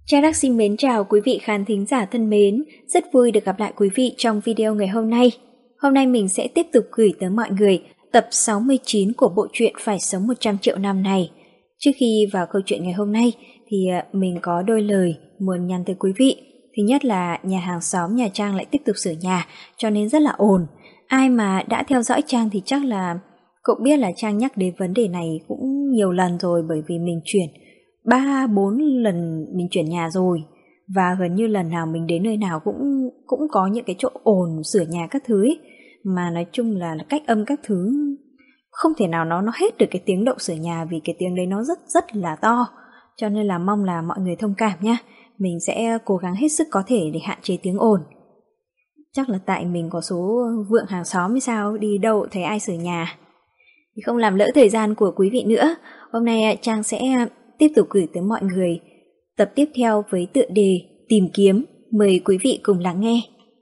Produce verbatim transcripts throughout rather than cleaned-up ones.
Trang Đắc xin mến chào quý vị khán thính giả thân mến, rất vui được gặp lại quý vị trong video ngày hôm nay. Hôm nay mình sẽ tiếp tục gửi tới mọi người tập sáu mươi chín của bộ truyện Phải sống một trăm triệu năm này. Trước khi vào câu chuyện ngày hôm nay thì mình có đôi lời muốn nhắn tới quý vị. Thứ nhất là nhà hàng xóm nhà Trang lại tiếp tục sửa nhà cho nên rất là ồn. Ai mà đã theo dõi Trang thì chắc là cũng biết là Trang nhắc đến vấn đề này cũng nhiều lần rồi, bởi vì mình chuyển ba bốn lần mình chuyển nhà rồi, và gần như lần nào mình đến nơi nào cũng cũng có những cái chỗ ồn sửa nhà các thứ ấy. Mà nói chung là cách âm các thứ không thể nào nó nó hết được cái tiếng động sửa nhà, vì cái tiếng đấy nó rất rất là to. Cho nên là mong là mọi người thông cảm nhá. Mình sẽ cố gắng hết sức có thể để hạn chế tiếng ồn. Chắc là tại mình có số vượng hàng xóm hay sao, đi đâu thấy ai sửa nhà. Thì không làm lỡ thời gian của quý vị nữa, hôm nay Trang sẽ tiếp tục gửi tới mọi người tập tiếp theo với tựa đề Tìm kiếm. Mời quý vị cùng lắng nghe.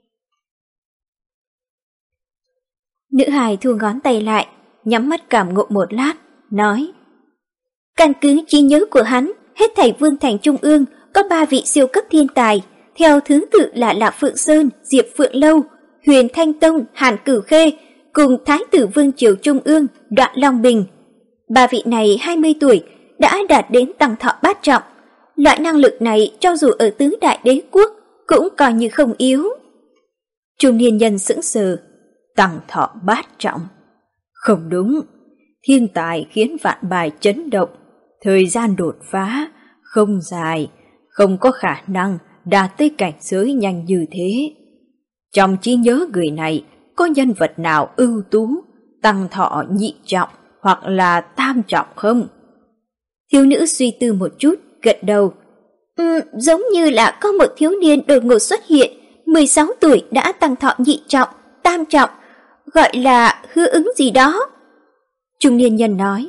Nữ hài thu ngón tay lại, nhắm mắt cảm ngộ một lát, nói: căn cứ trí nhớ của hắn, hết thảy Vương Thành Trung ương có ba vị siêu cấp thiên tài, theo thứ tự là Lạc Phượng Sơn, Diệp Phượng Lâu, Huyền Thanh Tông, Hàn Cửu Khê cùng Thái tử Vương triều Trung ương Đoạn Long Bình. Ba vị này hai mươi tuổi đã đạt đến tăng thọ bát trọng. Loại năng lực này cho dù ở tứ đại đế quốc cũng coi như không yếu. Trung niên nhân sững sờ. Tăng thọ bát trọng? Không đúng. Thiên tài khiến vạn bài chấn động. Thời gian đột phá không dài, không có khả năng đạt tới cảnh giới nhanh như thế. Trong trí nhớ người này có nhân vật nào ưu tú, tăng thọ nhị trọng hoặc là tam trọng không? Thiếu nữ suy tư một chút, gật đầu. Ừ, giống như là có một thiếu niên đột ngột xuất hiện, mười sáu tuổi đã tăng thọ nhị trọng, tam trọng, gọi là Hứa Ứng gì đó. Trung niên nhân nói.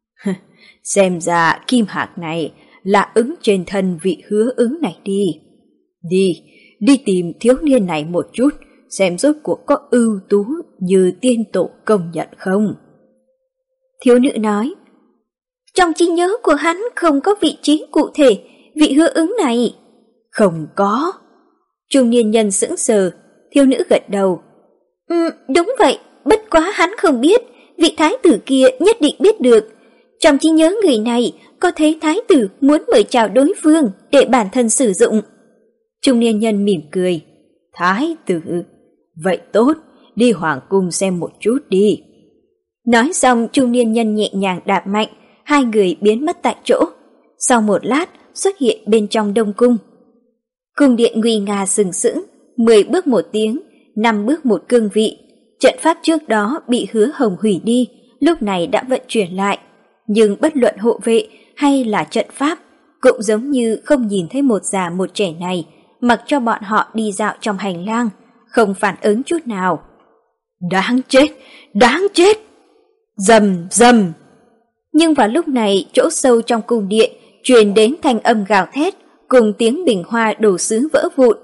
Xem ra kim hạc này là ứng trên thân vị Hứa Ứng này đi. Đi, đi tìm thiếu niên này một chút, xem rốt cuộc có ưu tú như tiên tổ công nhận không. Thiếu nữ nói. Trong trí nhớ của hắn không có vị trí cụ thể, vị Hứa Ứng này. Không có. Trung niên nhân sững sờ, thiếu nữ gật đầu. Ừ, đúng vậy, bất quá hắn không biết, vị thái tử kia nhất định biết được. Trong trí nhớ người này có thấy thái tử muốn mời chào đối phương để bản thân sử dụng. Trung niên nhân mỉm cười. Thái tử? Vậy tốt, đi hoàng cung xem một chút đi. Nói xong trung niên nhân nhẹ nhàng đạp mạnh, hai người biến mất tại chỗ. Sau một lát xuất hiện bên trong đông cung. Cung điện nguy nga sừng sững, mười bước một tiếng, năm bước một cương vị. Trận pháp trước đó bị Hứa Hồng hủy đi, lúc này đã vận chuyển lại. Nhưng bất luận hộ vệ hay là trận pháp cũng giống như không nhìn thấy một già một trẻ này, mặc cho bọn họ đi dạo trong hành lang, không phản ứng chút nào. Đáng chết, đáng chết! Rầm rầm! Nhưng vào lúc này chỗ sâu trong cung điện truyền đến thanh âm gào thét cùng tiếng bình hoa đổ sứ vỡ vụn.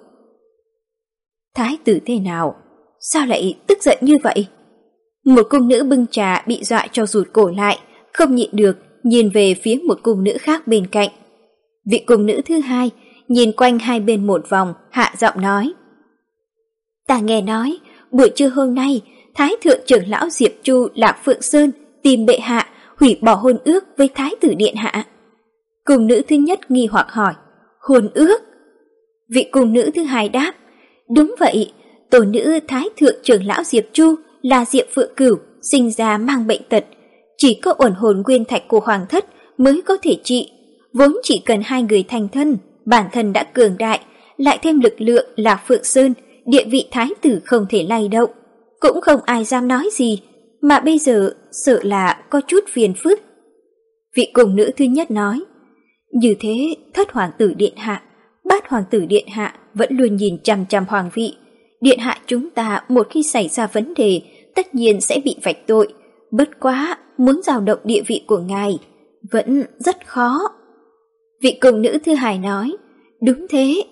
Thái tử thế nào? Sao lại tức giận như vậy? Một cung nữ bưng trà bị dọa cho rụt cổ lại, không nhịn được nhìn về phía một cung nữ khác bên cạnh. Vị cung nữ thứ hai nhìn quanh hai bên một vòng, hạ giọng nói. Ta nghe nói buổi trưa hôm nay Thái thượng trưởng lão Diệp Chu Lạc Phượng Sơn tìm bệ hạ hủy bỏ hôn ước với Thái tử điện hạ. Cung nữ thứ nhất nghi hoặc hỏi. Hôn ước? Vị cung nữ thứ hai đáp. Đúng vậy, tổ nữ Thái thượng trưởng lão Diệp Chu là Diệp Phượng Cửu, sinh ra mang bệnh tật, chỉ có uẩn hồn nguyên thạch của hoàng thất mới có thể trị. Vốn chỉ cần hai người thành thân, bản thân đã cường đại, lại thêm lực lượng Lạc Phượng Sơn, địa vị thái tử không thể lay động, cũng không ai dám nói gì, mà bây giờ sợ là có chút phiền phức. Vị cung nữ thứ nhất nói. Như thế thất hoàng tử điện hạ, bát hoàng tử điện hạ vẫn luôn nhìn chằm chằm hoàng vị. Điện hạ chúng ta một khi xảy ra vấn đề tất nhiên sẽ bị vạch tội, bất quá muốn dao động địa vị của ngài vẫn rất khó. Vị cung nữ thứ hai nói. Đúng thế.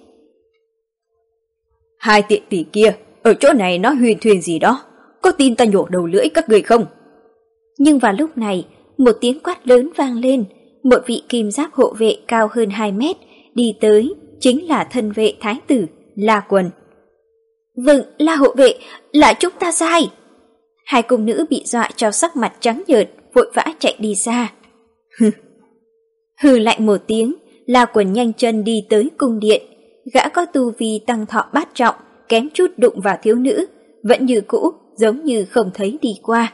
Hai tiện tỷ kia ở chỗ này nói huyền thuyền gì đó, có tin ta nhổ đầu lưỡi các người không? Nhưng vào lúc này một tiếng quát lớn vang lên, một vị kim giáp hộ vệ cao hơn hai mét đi tới, chính là thân vệ thái tử La Quần. Vâng, La hộ vệ, là chúng ta sai. Hai cung nữ bị dọa cho sắc mặt trắng nhợt, vội vã chạy đi xa. Hừ lạnh một tiếng, La Quần nhanh chân đi tới cung điện. Gã có tu vi tăng thọ bát trọng, kém chút đụng vào thiếu nữ, vẫn như cũ, giống như không thấy đi qua.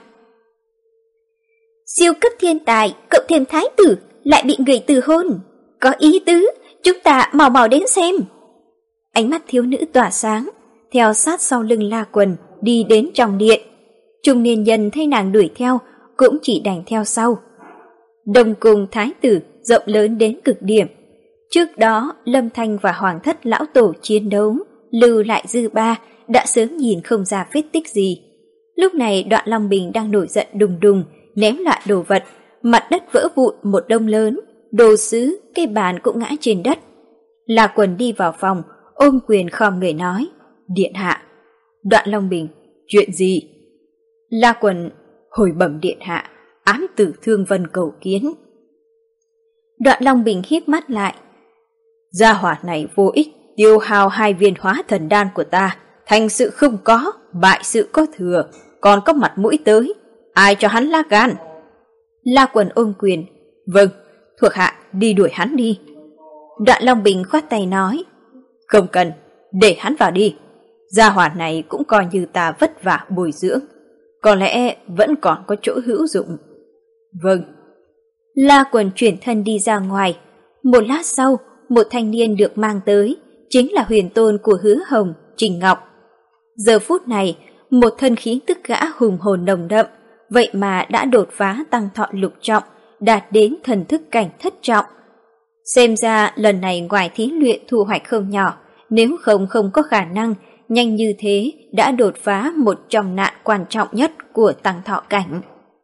Siêu cấp thiên tài, cộng thêm thái tử, lại bị người từ hôn. Có ý tứ, chúng ta mau mau đến xem. Ánh mắt thiếu nữ tỏa sáng, theo sát sau lưng La Quần, đi đến trong điện. Trung niên nhân thấy nàng đuổi theo, cũng chỉ đành theo sau. Đông cung thái tử rộng lớn đến cực điểm. Trước đó, Lâm Thanh và Hoàng thất lão tổ chiến đấu, lưu lại dư ba, đã sớm nhìn không ra vết tích gì. Lúc này Đoạn Long Bình đang nổi giận đùng đùng, ném lại đồ vật, mặt đất vỡ vụn một đông lớn, đồ sứ, cây bàn cũng ngã trên đất. La Quần đi vào phòng, ôm quyền khom người nói, điện hạ. Đoạn Long Bình, chuyện gì? La Quần, hồi bẩm điện hạ, ám tử Thương Vân cầu kiến. Đoạn Long Bình híp mắt lại. Gia hỏa này vô ích, tiêu hao hai viên hóa thần đan của ta, thành sự không có, bại sự có thừa, còn có mặt mũi tới, ai cho hắn lá gan? La Quần ôm quyền, vâng, thuộc hạ đi đuổi hắn đi. Đoạn Long Bình khoát tay nói, không cần, để hắn vào đi. Gia hỏa này cũng coi như ta vất vả bồi dưỡng, có lẽ vẫn còn có chỗ hữu dụng. Vâng. La Quần chuyển thân đi ra ngoài. Một lát sau, một thanh niên được mang tới, chính là huyền tôn của Hứa Hồng, Trình Ngọc. Giờ phút này, một thân khí tức gã hùng hồn nồng đậm, vậy mà đã đột phá tăng thọ lục trọng, đạt đến thần thức cảnh thất trọng. Xem ra lần này ngoài thí luyện thu hoạch không nhỏ, nếu không không có khả năng nhanh như thế đã đột phá một trong nạn quan trọng nhất của tăng thọ cảnh.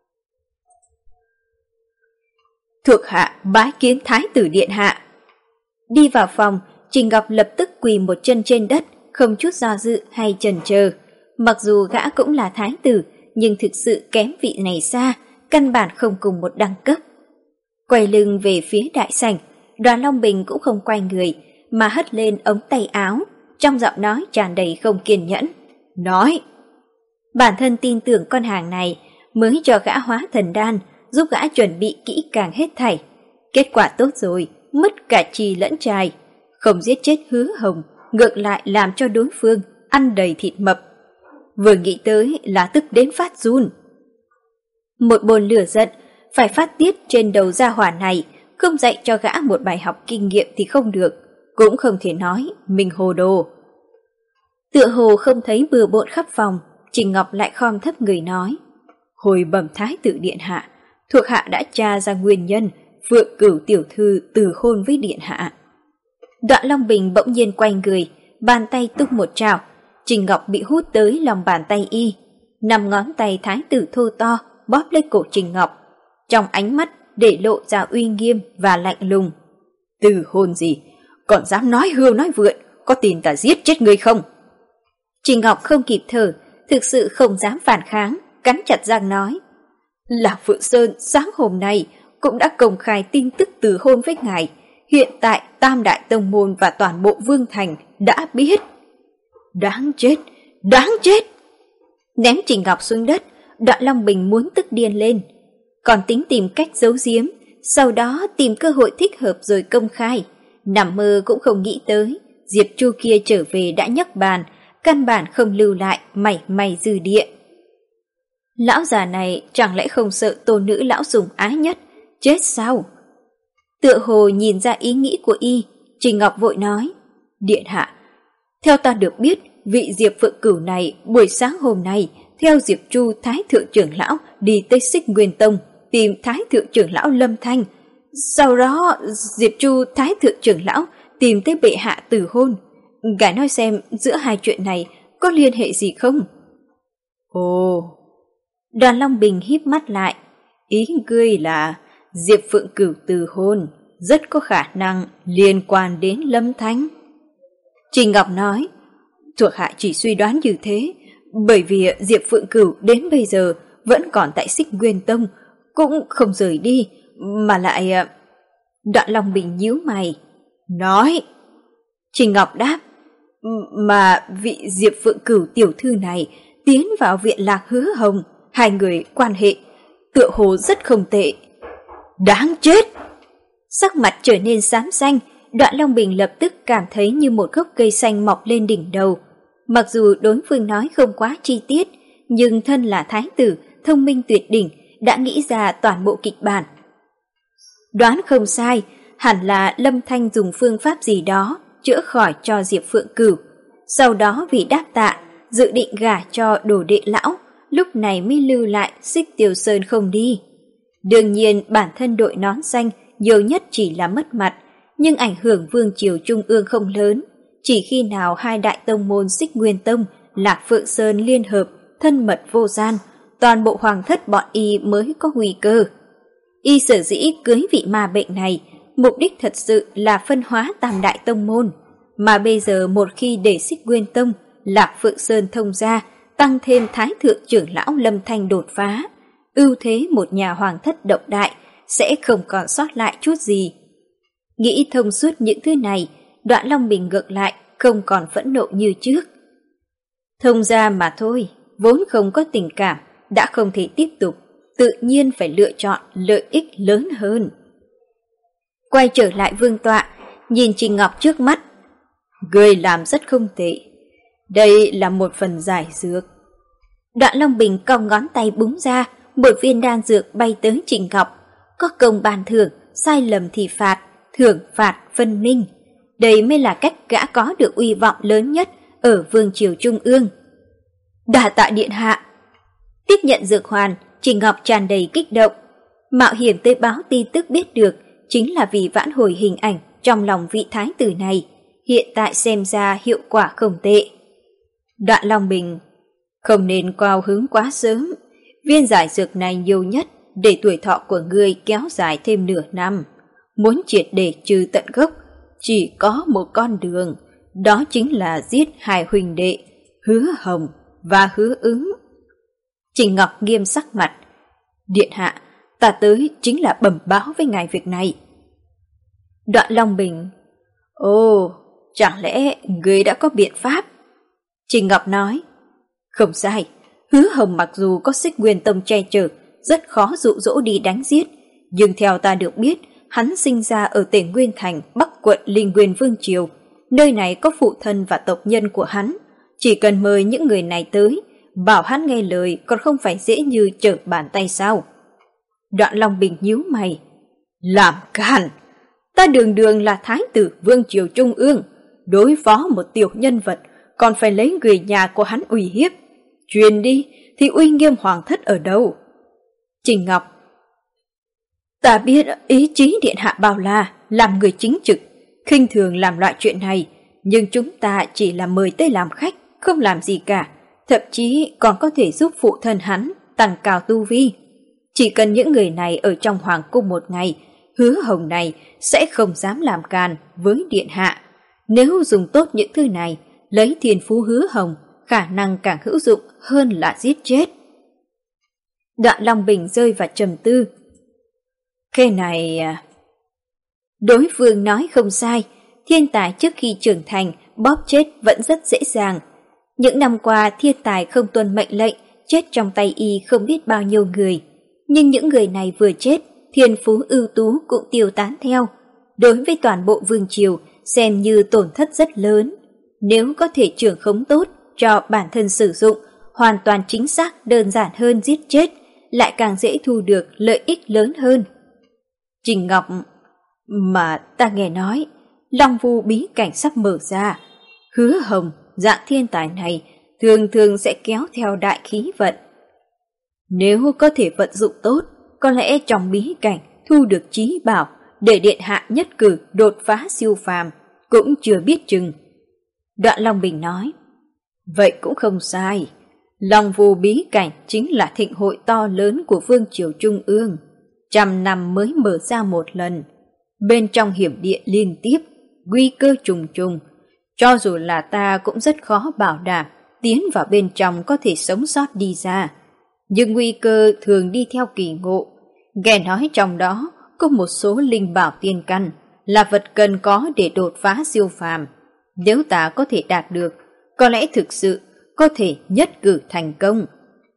Thuộc hạ bái kiến thái tử điện hạ. Đi vào phòng, Trình Ngọc lập tức quỳ một chân trên đất, không chút do dự hay chần chờ. Mặc dù gã cũng là thái tử, nhưng thực sự kém vị này xa, căn bản không cùng một đẳng cấp. Quay lưng về phía đại sảnh, Đoàn Long Bình cũng không quay người, mà hất lên ống tay áo, trong giọng nói tràn đầy không kiên nhẫn. Nói! Bản thân tin tưởng con hàng này mới cho gã hóa thần đan, giúp gã chuẩn bị kỹ càng hết thảy. Kết quả tốt rồi, mất cả trì lẫn trai. Không giết chết Hứa Hồng, ngược lại làm cho đối phương ăn đầy thịt mập. Vừa nghĩ tới là tức đến phát run. Một bồn lửa giận, phải phát tiết trên đầu gia hỏa này, không dạy cho gã một bài học kinh nghiệm thì không được, cũng không thể nói mình hồ đồ. Tựa hồ không thấy bừa bộn khắp phòng, Trình Ngọc lại khom thấp người nói, hồi bẩm thái tử điện hạ, thuộc hạ đã tra ra nguyên nhân Phượng Cửu tiểu thư từ hôn với điện hạ. Đoạn Long Bình bỗng nhiên quay người, bàn tay tung một trào, Trình Ngọc bị hút tới lòng bàn tay y. Năm ngón tay thái tử thô to bóp lấy cổ Trình Ngọc, trong ánh mắt để lộ ra uy nghiêm và lạnh lùng. Từ hôn gì? Còn dám nói hưu nói vượn, có tin ta giết chết ngươi không? Trình Ngọc không kịp thở, thực sự không dám phản kháng, cắn chặt răng nói. Lạc Phượng Sơn sáng hôm nay cũng đã công khai tin tức từ hôn với ngài. Hiện tại Tam Đại Tông Môn và toàn bộ Vương Thành đã biết. Đáng chết, đáng chết! Ném Trình Ngọc xuống đất, Đoạn Long Bình muốn tức điên lên. Còn tính tìm cách giấu giếm, sau đó tìm cơ hội thích hợp rồi công khai. Nằm mơ cũng không nghĩ tới, Diệp Chu kia trở về đã nhấc bàn, căn bản không lưu lại mảy may dư địa. Lão già này chẳng lẽ không sợ tôn nữ lão sủng ái nhất, chết sao? Tựa hồ nhìn ra ý nghĩ của y, Trình Ngọc vội nói, điện hạ, theo ta được biết, vị Diệp Phượng Cửu này buổi sáng hôm nay theo Diệp Chu Thái Thượng trưởng lão đi tới Xích Nguyên Tông tìm Thái Thượng trưởng lão Lâm Thanh. Sau đó Diệp Chu Thái Thượng trưởng lão tìm tới bệ hạ từ hôn. Ngài nói xem giữa hai chuyện này có liên hệ gì không? Ồ... Đoàn Long Bình híp mắt lại, ý ngươi là Diệp Phượng Cửu từ hôn rất có khả năng liên quan đến Lâm Thanh. Trình Ngọc nói, thuộc hạ chỉ suy đoán như thế, bởi vì Diệp Phượng Cửu đến bây giờ vẫn còn tại Xích Nguyên Tông, cũng không rời đi, mà lại... Đoạn Long Bình nhíu mày, nói, Trình Ngọc đáp, mà vị Diệp Phượng Cửu tiểu thư này tiến vào viện Lạc Hứa Hồng, hai người quan hệ tựa hồ rất không tệ. Đáng chết! Sắc mặt trở nên xám xanh, Đoạn Long Bình lập tức cảm thấy như một gốc cây xanh mọc lên đỉnh đầu. Mặc dù đối phương nói không quá chi tiết, nhưng thân là thái tử, thông minh tuyệt đỉnh, đã nghĩ ra toàn bộ kịch bản. Đoán không sai, hẳn là Lâm Thanh dùng phương pháp gì đó chữa khỏi cho Diệp Phượng Cửu. Sau đó vì đáp tạ, dự định gả cho đồ đệ lão, lúc này mới lưu lại Xích Tiêu Sơn không đi. Đương nhiên bản thân đội nón xanh nhiều nhất chỉ là mất mặt, nhưng ảnh hưởng vương triều trung ương không lớn. Chỉ khi nào hai đại tông môn Xích Nguyên Tông, Lạc Phượng Sơn liên hợp, thân mật vô gian, toàn bộ hoàng thất bọn y mới có nguy cơ. Y sở dĩ cưới vị ma bệnh này, mục đích thật sự là phân hóa tam đại tông môn. Mà bây giờ một khi để Xích Nguyên Tông, Lạc Phượng Sơn thông ra, tăng thêm Thái thượng trưởng lão Lâm Thanh đột phá, ưu thế một nhà hoàng thất độc đại sẽ không còn sót lại chút gì. Nghĩ thông suốt những thứ này, Đoạn Long Bình ngược lại không còn phẫn nộ như trước. Thông ra mà thôi, vốn không có tình cảm, đã không thể tiếp tục, tự nhiên phải lựa chọn lợi ích lớn hơn. Quay trở lại vương tọa, nhìn Trình Ngọc trước mắt. Người làm rất không tệ. Đây là một phần giải dược. Đoạn Long Bình cong ngón tay búng ra, một viên đan dược bay tới Trình Ngọc. Có công bàn thưởng, sai lầm thì phạt, thưởng phạt phân minh. Đây mới là cách gã có được uy vọng lớn nhất ở vương triều trung ương. Đà tạ điện hạ. Tiếp nhận dược hoàn, Trình Ngọc tràn đầy kích động. Mạo hiểm tới báo tin tức biết được chính là vì vãn hồi hình ảnh trong lòng vị thái tử này. Hiện tại xem ra hiệu quả không tệ. Đoạn Long Bình, không nên cao hứng quá sớm. Viên giải dược này nhiều nhất để tuổi thọ của ngươi kéo dài thêm nửa năm. Muốn triệt để trừ tận gốc, chỉ có một con đường, đó chính là giết hai huynh đệ, Hứa Hồng và Hứa Ứng. Trình Ngọc nghiêm sắc mặt. Điện hạ, ta tới chính là bẩm báo với ngài việc này. Đoạn Long Bình, ồ, chẳng lẽ ngươi đã có biện pháp? Trình Ngọc nói, không sai, Hứa Hồng mặc dù có Xích Nguyên Tông che chở, rất khó dụ dỗ đi đánh giết, nhưng theo ta được biết, hắn sinh ra ở Tề Nguyên Thành, Bắc quận Linh Nguyên Vương Triều. Nơi này có phụ thân và tộc nhân của hắn. Chỉ cần mời những người này tới, bảo hắn nghe lời còn không phải dễ như trở bàn tay sao? Đoạn Long Bình nhíu mày. Làm càn! Ta đường đường là thái tử Vương Triều Trung ương, đối phó một tiểu nhân vật, còn phải lấy người nhà của hắn uy hiếp. Truyền đi thì uy nghiêm hoàng thất ở đâu? Trình Ngọc, ta biết ý chí điện hạ bao la, làm người chính trực, khinh thường làm loại chuyện này, nhưng chúng ta chỉ là mời tới làm khách, không làm gì cả, thậm chí còn có thể giúp phụ thân hắn tăng cao tu vi. Chỉ cần những người này ở trong hoàng cung một ngày, Hứa Hồng này sẽ không dám làm càn với điện hạ. Nếu dùng tốt những thứ này, lấy thiên phú Hứa Hồng, khả năng càng hữu dụng hơn là giết chết. Đoạn Long Bình rơi vào trầm tư. Cái này... Đối phương nói không sai, thiên tài trước khi trưởng thành bóp chết vẫn rất dễ dàng. Những năm qua thiên tài không tuân mệnh lệnh, chết trong tay y không biết bao nhiêu người. Nhưng những người này vừa chết, thiên phú ưu tú cũng tiêu tán theo. Đối với toàn bộ vương triều, xem như tổn thất rất lớn. Nếu có thể trưởng khống tốt cho bản thân sử dụng, hoàn toàn chính xác đơn giản hơn giết chết, lại càng dễ thu được lợi ích lớn hơn. Trình Ngọc, mà ta nghe nói, Long Vu bí cảnh sắp mở ra. Hứa Hồng, dạng thiên tài này, thường thường sẽ kéo theo đại khí vận. Nếu có thể vận dụng tốt, có lẽ trong bí cảnh thu được trí bảo để điện hạ nhất cử đột phá siêu phàm, cũng chưa biết chừng. Đoạn Long Bình nói, vậy cũng không sai. Long Vu bí cảnh chính là thịnh hội to lớn của vương triều trung ương, trăm năm mới mở ra một lần. Bên trong hiểm địa liên tiếp, nguy cơ trùng trùng, cho dù là ta cũng rất khó bảo đảm tiến vào bên trong có thể sống sót đi ra. Nhưng nguy cơ thường đi theo kỳ ngộ. Nghe nói trong đó có một số linh bảo tiên căn, là vật cần có để đột phá siêu phàm. Nếu ta có thể đạt được, có lẽ thực sự có thể nhất cử thành công.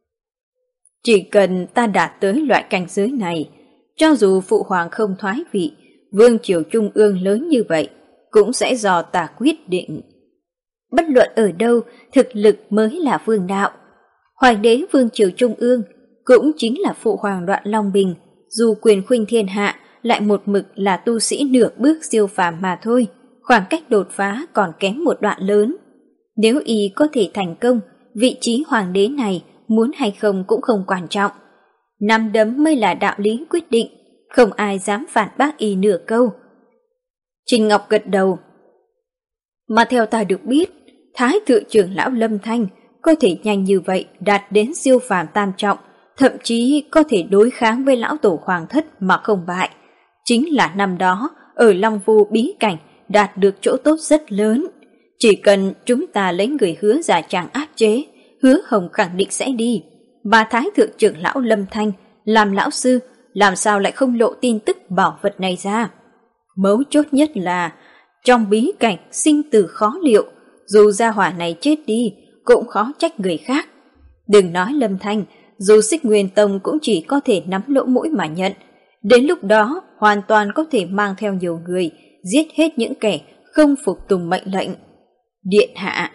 Chỉ cần ta đạt tới loại cảnh giới này, cho dù phụ hoàng không thoái vị, vương triều trung ương lớn như vậy cũng sẽ do ta quyết định. Bất luận ở đâu, thực lực mới là vương đạo. Hoàng đế vương triều trung ương cũng chính là phụ hoàng Đoạn Long Bình, dù quyền khuynh thiên hạ lại một mực là tu sĩ nửa bước siêu phàm mà thôi, khoảng cách đột phá còn kém một đoạn lớn. Nếu y có thể thành công, vị trí hoàng đế này muốn hay không cũng không quan trọng. Nắm đấm mới là đạo lý quyết định, không ai dám phản bác y nửa câu. Trình Ngọc gật đầu. Mà theo ta được biết, Thái thượng trưởng lão Lâm Thanh có thể nhanh như vậy đạt đến siêu phàm tam trọng, thậm chí có thể đối kháng với lão tổ hoàng thất mà không bại. Chính là năm đó, ở Long Vu bí cảnh đạt được chỗ tốt rất lớn. Chỉ cần chúng ta lấy người Hứa giả trang áp chế, Hứa Hồng khẳng định sẽ đi. Mà Thái thượng trưởng lão Lâm Thanh làm lão sư, làm sao lại không lộ tin tức bảo vật này ra? Mấu chốt nhất là trong bí cảnh sinh tử khó liệu, dù gia hỏa này chết đi cũng khó trách người khác. Đừng nói Lâm Thanh, dù Xích Nguyên Tông cũng chỉ có thể nắm lỗ mũi mà nhận. Đến lúc đó hoàn toàn có thể mang theo nhiều người, giết hết những kẻ không phục tùng mệnh lệnh. Điện hạ.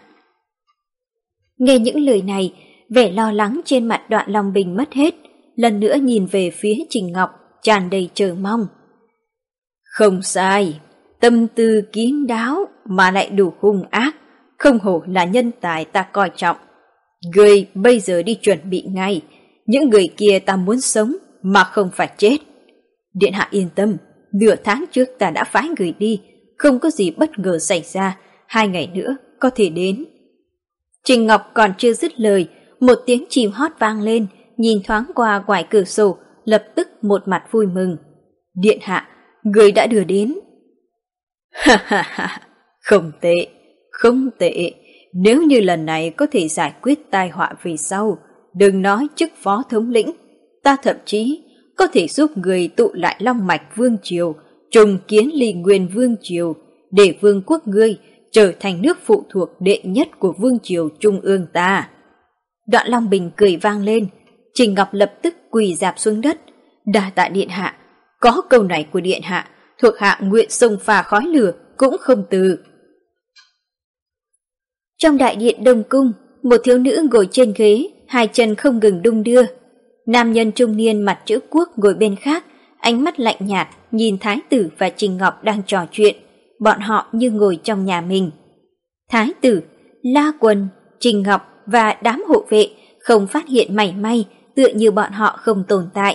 Nghe những lời này, vẻ lo lắng trên mặt Đoạn Long Bình mất hết, lần nữa nhìn về phía Trình Ngọc tràn đầy chờ mong. Không sai, tâm tư kín đáo mà lại đủ hung ác, không hổ là nhân tài ta coi trọng. Người bây giờ đi chuẩn bị ngay, những người kia ta muốn sống mà không phải chết. Điện hạ yên tâm, nửa tháng trước ta đã phái người đi, không có gì bất ngờ xảy ra, hai ngày nữa có thể đến. Trình Ngọc còn chưa dứt lời, một tiếng chim hót vang lên, nhìn thoáng qua ngoài cửa sổ, lập tức một mặt vui mừng. Điện hạ, người đã đưa đến. Ha ha ha, không tệ, không tệ. Nếu như lần này có thể giải quyết tai họa về sau, đừng nói chức phó thống lĩnh, ta thậm chí có thể giúp người tụ lại Long Mạch Vương Triều, trùng kiến Ly Nguyên Vương Triều, để vương quốc ngươi trở thành nước phụ thuộc đệ nhất của Vương Triều Trung ương ta. Đoạn Long Bình cười vang lên, Trình Ngọc lập tức quỳ rạp xuống đất. Đa tạ điện hạ, có câu này của điện hạ, thuộc hạ nguyện xông pha khói lửa cũng không từ. Trong đại điện Đông Cung, một thiếu nữ ngồi trên ghế, hai chân không ngừng đung đưa. Nam nhân trung niên mặt chữ quốc ngồi bên khác, ánh mắt lạnh nhạt nhìn Thái tử và Trình Ngọc đang trò chuyện, bọn họ như ngồi trong nhà mình. Thái tử, La Quần, Trình Ngọc và đám hộ vệ không phát hiện mảy may, tựa như bọn họ không tồn tại.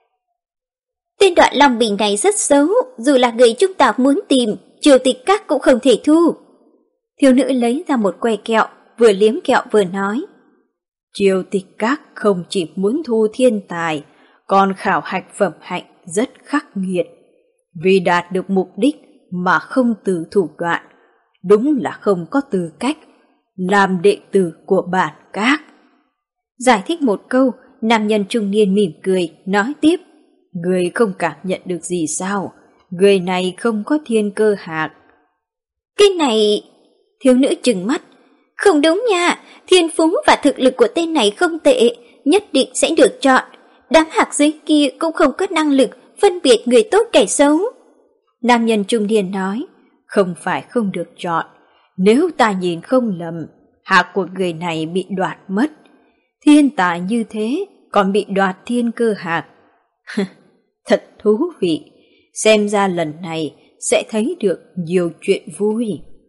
Tên Đoạn Long Bình này rất xấu, dù là người chúng ta muốn tìm, triều tịch các cũng không thể thu. Thiếu nữ lấy ra một que kẹo, vừa liếm kẹo vừa nói. Triều tịch các không chỉ muốn thu thiên tài, còn khảo hạch phẩm hạnh rất khắc nghiệt. Vì đạt được mục đích mà không từ thủ đoạn, đúng là không có tư cách làm đệ tử của bản các. Giải thích một câu, nam nhân trung niên mỉm cười, nói tiếp. Người không cảm nhận được gì sao? Người này không có thiên cơ hạc. Cái này... Thiếu nữ trừng mắt. Không đúng nha, thiên phú và thực lực của tên này không tệ, nhất định sẽ được chọn. Đám hạc giới kia cũng không có năng lực phân biệt người tốt kẻ xấu. Nam nhân trung niên nói. Không phải không được chọn, nếu ta nhìn không lầm, hạc của người này bị đoạt mất. Thiên tài như thế còn bị đoạt thiên cơ hạc. Thật thú vị, xem ra lần này sẽ thấy được nhiều chuyện vui.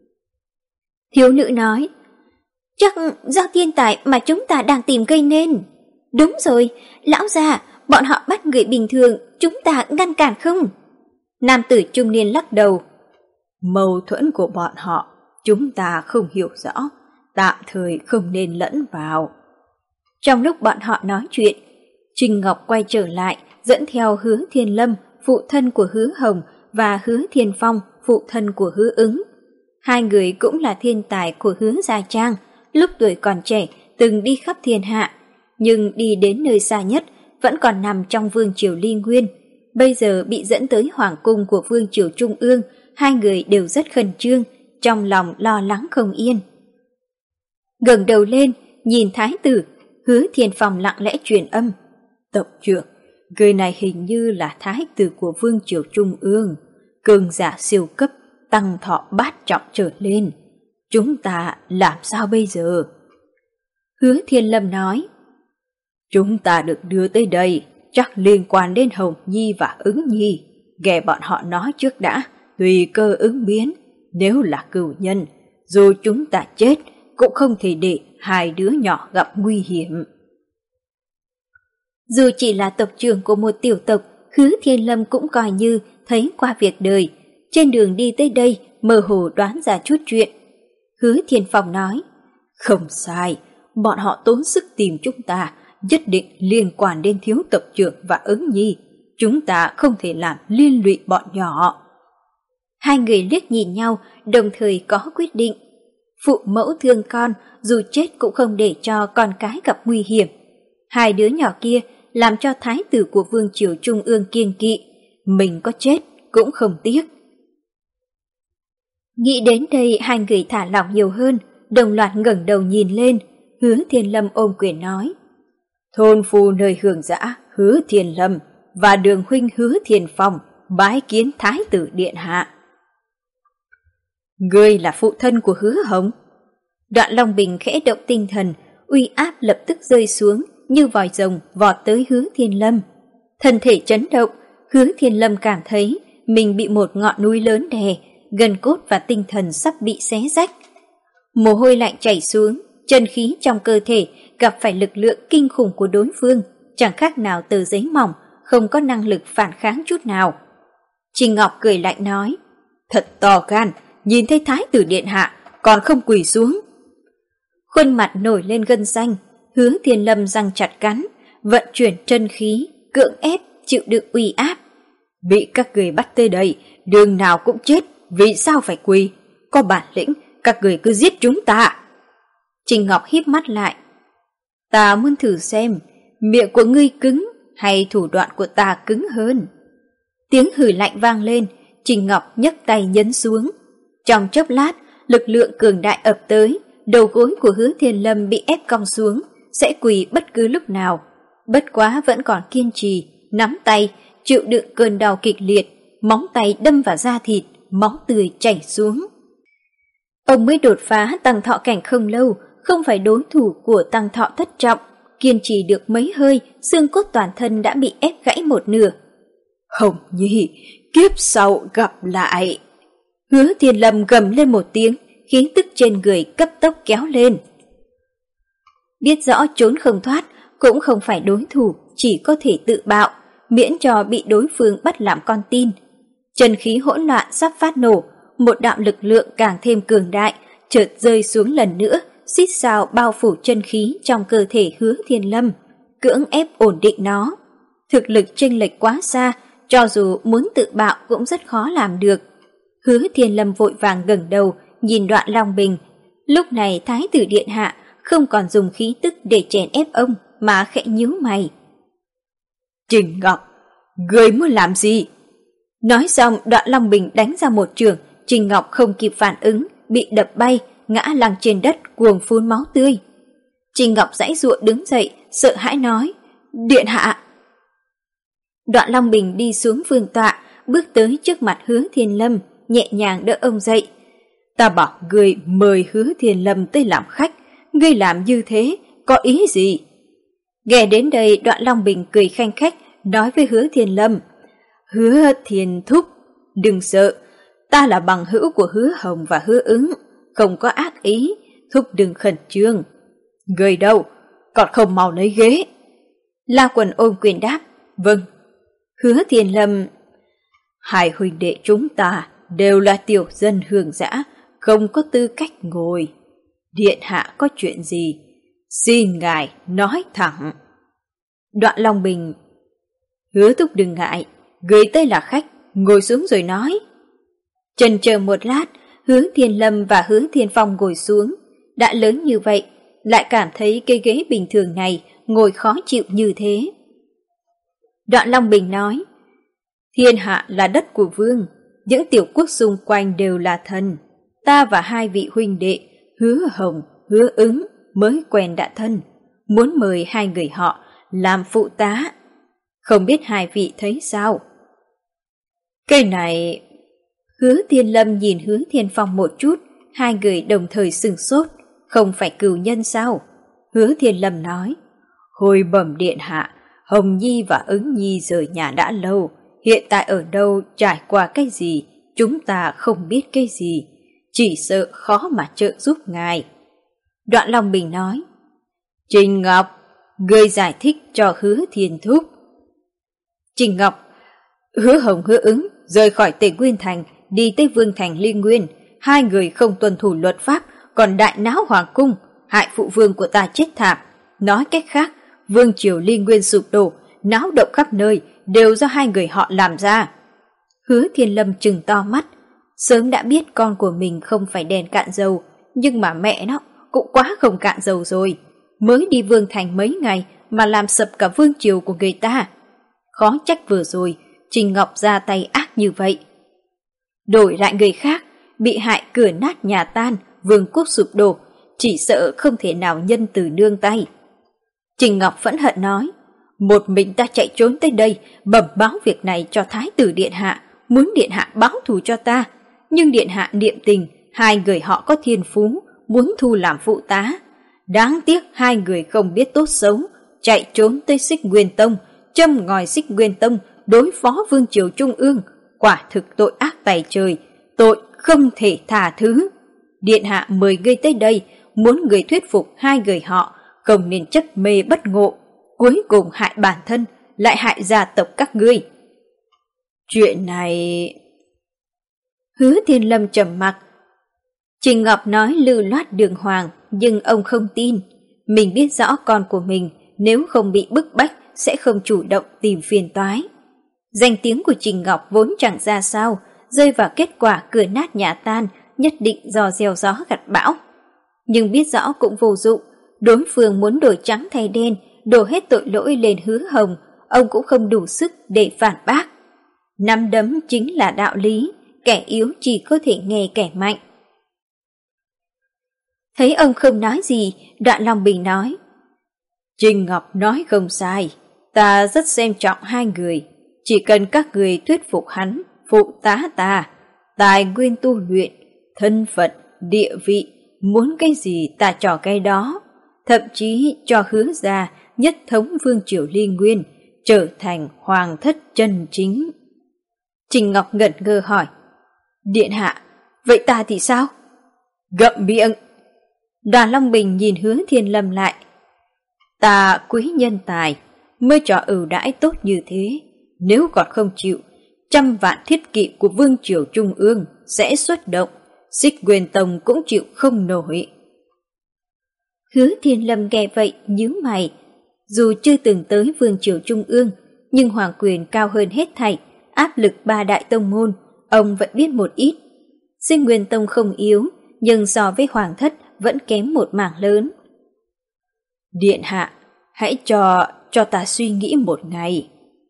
Thiếu nữ nói, chắc do thiên tài mà chúng ta đang tìm gây nên. Đúng rồi, lão già, bọn họ bắt người bình thường, chúng ta ngăn cản không? Nam tử trung niên lắc đầu. Mâu thuẫn của bọn họ, chúng ta không hiểu rõ, tạm thời không nên lẫn vào. Trong lúc bọn họ nói chuyện, Trình Ngọc quay trở lại, dẫn theo Hứa Thiên Lâm, phụ thân của Hứa Hồng, và Hứa Thiên Phong, phụ thân của Hứa Ứng. Hai người cũng là thiên tài của Hứa Gia Trang, lúc tuổi còn trẻ từng đi khắp thiên hạ, nhưng đi đến nơi xa nhất vẫn còn nằm trong Vương Triều Ly Nguyên. Bây giờ bị dẫn tới Hoàng cung của Vương Triều Trung ương, hai người đều rất khẩn trương, trong lòng lo lắng không yên. Ngẩng đầu lên, nhìn thái tử, Hứa Thiên Phong lặng lẽ truyền âm. Tộc trưởng, người này hình như là thái tử của vương triều Trung ương, cường giả siêu cấp, tăng thọ bát trọng trở lên. Chúng ta làm sao bây giờ? Hứa Thiên Lâm nói. Chúng ta được đưa tới đây, chắc liên quan đến Hồng Nhi và Ứng Nhi. Nghe bọn họ nói trước đã, tùy cơ ứng biến. Nếu là cừu nhân, dù chúng ta chết, cũng không thể để hai đứa nhỏ gặp nguy hiểm. Dù chỉ là tộc trưởng của một tiểu tộc, Hứa Thiên Lâm cũng coi như thấy qua việc đời. Trên đường đi tới đây, mơ hồ đoán ra chút chuyện. Hứa Thiên Phong nói, không sai, bọn họ tốn sức tìm chúng ta, nhất định liên quan đến thiếu tộc trưởng và Ứng Nhi. Chúng ta không thể làm liên lụy bọn nhỏ. Hai người liếc nhìn nhau, đồng thời có quyết định. Phụ mẫu thương con, dù chết cũng không để cho con cái gặp nguy hiểm. Hai đứa nhỏ kia làm cho thái tử của vương triều Trung ương kiêng kỵ, mình có chết cũng không tiếc. Nghĩ đến đây, hai người thả lỏng nhiều hơn, đồng loạt ngẩng đầu nhìn lên. Hứa Thiên Lâm ôm quyền nói, thôn phu nơi hương dã Hứa Thiên Lâm và đường huynh Hứa Thiên Phong bái kiến thái tử điện hạ. Ngươi là phụ thân của Hứa Hồng. Đoạn Long Bình khẽ động tinh thần, uy áp lập tức rơi xuống như vòi rồng vọt tới Hứa Thiên Lâm. Thân thể chấn động, Hứa Thiên Lâm cảm thấy mình bị một ngọn núi lớn đè, gân cốt và tinh thần sắp bị xé rách. Mồ hôi lạnh chảy xuống, chân khí trong cơ thể gặp phải lực lượng kinh khủng của đối phương, chẳng khác nào tờ giấy mỏng, không có năng lực phản kháng chút nào. Trình Ngọc cười lạnh nói, thật to gan, nhìn thấy thái tử điện hạ còn không quỳ xuống. Khuôn mặt nổi lên gân xanh, Hứa Thiên Lâm răng chặt cắn, vận chuyển chân khí, cưỡng ép chịu đựng uy áp. Bị các người bắt tới đây, đường nào cũng chết, vì sao phải quỳ? Có bản lĩnh, các người cứ giết chúng ta. Trình Ngọc híp mắt lại. Ta muốn thử xem, miệng của ngươi cứng hay thủ đoạn của ta cứng hơn. Tiếng hử lạnh vang lên, Trình Ngọc nhấc tay nhấn xuống. Trong chốc lát, lực lượng cường đại ập tới, đầu gối của Hứa Thiên Lâm bị ép cong xuống, sẽ quỳ bất cứ lúc nào. Bất quá vẫn còn kiên trì, nắm tay, chịu đựng cơn đau kịch liệt, móng tay đâm vào da thịt, máu tươi chảy xuống. Ông mới đột phá tăng thọ cảnh không lâu, không phải đối thủ của tăng thọ thất trọng, kiên trì được mấy hơi, xương cốt toàn thân đã bị ép gãy một nửa. Hồng Nhi, kiếp sau gặp lại. Hứa Thiên Lâm gầm lên một tiếng, khí tức trên người cấp tốc kéo lên. Biết rõ trốn không thoát, cũng không phải đối thủ, chỉ có thể tự bạo, miễn cho bị đối phương bắt làm con tin. Chân khí hỗn loạn sắp phát nổ, một đạo lực lượng càng thêm cường đại, chợt rơi xuống lần nữa, xít sao bao phủ chân khí trong cơ thể Hứa Thiên Lâm, cưỡng ép ổn định nó. Thực lực chênh lệch quá xa, cho dù muốn tự bạo cũng rất khó làm được. Hứa Thiên Lâm vội vàng ngẩng đầu, nhìn Đoạn Long Bình. Lúc này thái tử điện hạ không còn dùng khí tức để chèn ép ông, mà khẽ nhíu mày. Trình Ngọc, ngươi muốn làm gì? Nói xong, Đoạn Long Bình đánh ra một chưởng, Trình Ngọc không kịp phản ứng, bị đập bay, ngã lăn trên đất, cuồng phun máu tươi. Trình Ngọc giãy giụa đứng dậy, sợ hãi nói, điện hạ. Đoạn Long Bình đi xuống vương tọa, bước tới trước mặt Hứa Thiên Lâm, nhẹ nhàng đỡ ông dậy. Ta bảo ngươi mời Hứa Thiên Lâm tới làm khách, ngươi làm như thế, có ý gì? Nghe đến đây, Đoạn Long Bình cười khanh khách, nói với Hứa Thiên Lâm, Hứa Thiên Thúc, đừng sợ, ta là bằng hữu của Hứa Hồng và Hứa Ứng, không có ác ý, Thúc đừng khẩn trương. Người đâu, còn không mau lấy ghế. La Quần ôm quyền đáp, vâng. Hứa Thiên Lâm, hai huynh đệ chúng ta đều là tiểu dân hương dã, không có tư cách ngồi. Điện hạ có chuyện gì? Xin ngài nói thẳng. Đoạn Long Bình, Hứa Thúc đừng ngại, người tới là khách, ngồi xuống rồi nói. Chần chờ một lát, Hứa Thiên Lâm và Hứa Thiên Phong ngồi xuống. Đã lớn như vậy, lại cảm thấy cây ghế bình thường này ngồi khó chịu như thế. Đoạn Long Bình nói, thiên hạ là đất của vương, những tiểu quốc xung quanh đều là thần. ta và hai vị huynh đệ, Hứa Hồng, Hứa Ứng mới quen đã thân, muốn mời hai người họ làm phụ tá. Không biết hai vị thấy sao? Cái này... Hứa Thiên Lâm nhìn Hứa Thiên Phong một chút, hai người đồng thời sửng sốt, không phải cừu nhân sao? Hứa Thiên Lâm nói, hồi bẩm điện hạ, Hồng Nhi và Ứng Nhi rời nhà đã lâu, hiện tại ở đâu, trải qua cái gì, chúng ta không biết cái gì, chỉ sợ khó mà trợ giúp ngài. Đoạn Long Bình nói, Trình Ngọc, ngươi giải thích cho Hứa Thiên Thúc. Trình Ngọc, Hứa Hồng Hứa Ứng rời khỏi Tề Nguyên Thành, đi tới Vương Thành Liên Nguyên, hai người không tuân thủ luật pháp, còn đại náo hoàng cung, hại phụ vương của ta chết thảm. Nói cách khác, vương triều Liên Nguyên sụp đổ, náo động khắp nơi, đều do hai người họ làm ra. Hứa Thiên Lâm trừng to mắt, sớm đã biết con của mình không phải đèn cạn dầu, nhưng mà mẹ nó cũng quá không cạn dầu rồi. Mới đi Vương Thành mấy ngày mà làm sập cả vương triều của người ta. Khó trách vừa rồi Trình Ngọc ra tay ác như vậy. Đổi lại người khác, bị hại cửa nát nhà tan, vương quốc sụp đổ, chỉ sợ không thể nào nhân từ nương tay. Trình Ngọc phẫn hận nói, một mình ta chạy trốn tới đây, bẩm báo việc này cho Thái tử điện hạ, muốn điện hạ báo thù cho ta, nhưng điện hạ niệm tình, hai người họ có thiên phú, muốn thu làm phụ tá. Đáng tiếc hai người không biết tốt xấu, chạy trốn tới Xích Nguyên Tông, châm ngòi Xích Nguyên Tông đối phó vương triều trung ương, quả thực tội ác tày trời, tội không thể tha thứ. Điện hạ mời ngươi tới đây, muốn người thuyết phục hai người họ không nên chấp mê bất ngộ, cuối cùng hại bản thân, lại hại gia tộc các ngươi. Chuyện này... Hứa Thiên Lâm trầm mặc. Trình Ngọc nói lưu loát đường hoàng, nhưng ông không tin. Mình biết rõ con của mình nếu không bị bức bách sẽ không chủ động tìm phiền toái. Danh tiếng của Trình Ngọc vốn chẳng ra sao, rơi vào kết quả cửa nát nhà tan, nhất định do gieo gió gặt bão. Nhưng biết rõ cũng vô dụng, đối phương muốn đổi trắng thay đen, đổ hết tội lỗi lên Hứa Hồng, ông cũng không đủ sức để phản bác. Nắm đấm chính là đạo lý, kẻ yếu chỉ có thể nghe kẻ mạnh. Thấy ông không nói gì, Đoạn Long Bình nói, Trình Ngọc nói không sai, ta rất xem trọng hai người, chỉ cần các người thuyết phục hắn, phụ tá ta, tài nguyên tu luyện, thân phận, địa vị, muốn cái gì ta cho cái đó, thậm chí cho Hứa gia nhất thống vương triều Liên Nguyên, trở thành hoàng thất chân chính. Trình Ngọc ngẩn ngơ hỏi, điện hạ, vậy ta thì sao? Ngậm miệng. Đoàn Long Bình nhìn Hứa Thiên Lâm lại, ta quý nhân tài, mới cho ưu đãi tốt như thế, nếu còn không chịu, trăm vạn thiết kỵ của vương triều trung ương sẽ xuất động, Xích Nguyên Tông cũng chịu không nổi. Hứa Thiên Lâm nghe vậy nhíu mày, dù chưa từng tới vương triều trung ương, nhưng hoàng quyền cao hơn hết thảy, áp lực ba đại tông môn, ông vẫn biết một ít. Xích Nguyên Tông không yếu, nhưng so với hoàng thất vẫn kém một mảng lớn. Điện hạ, hãy cho cho ta suy nghĩ một ngày.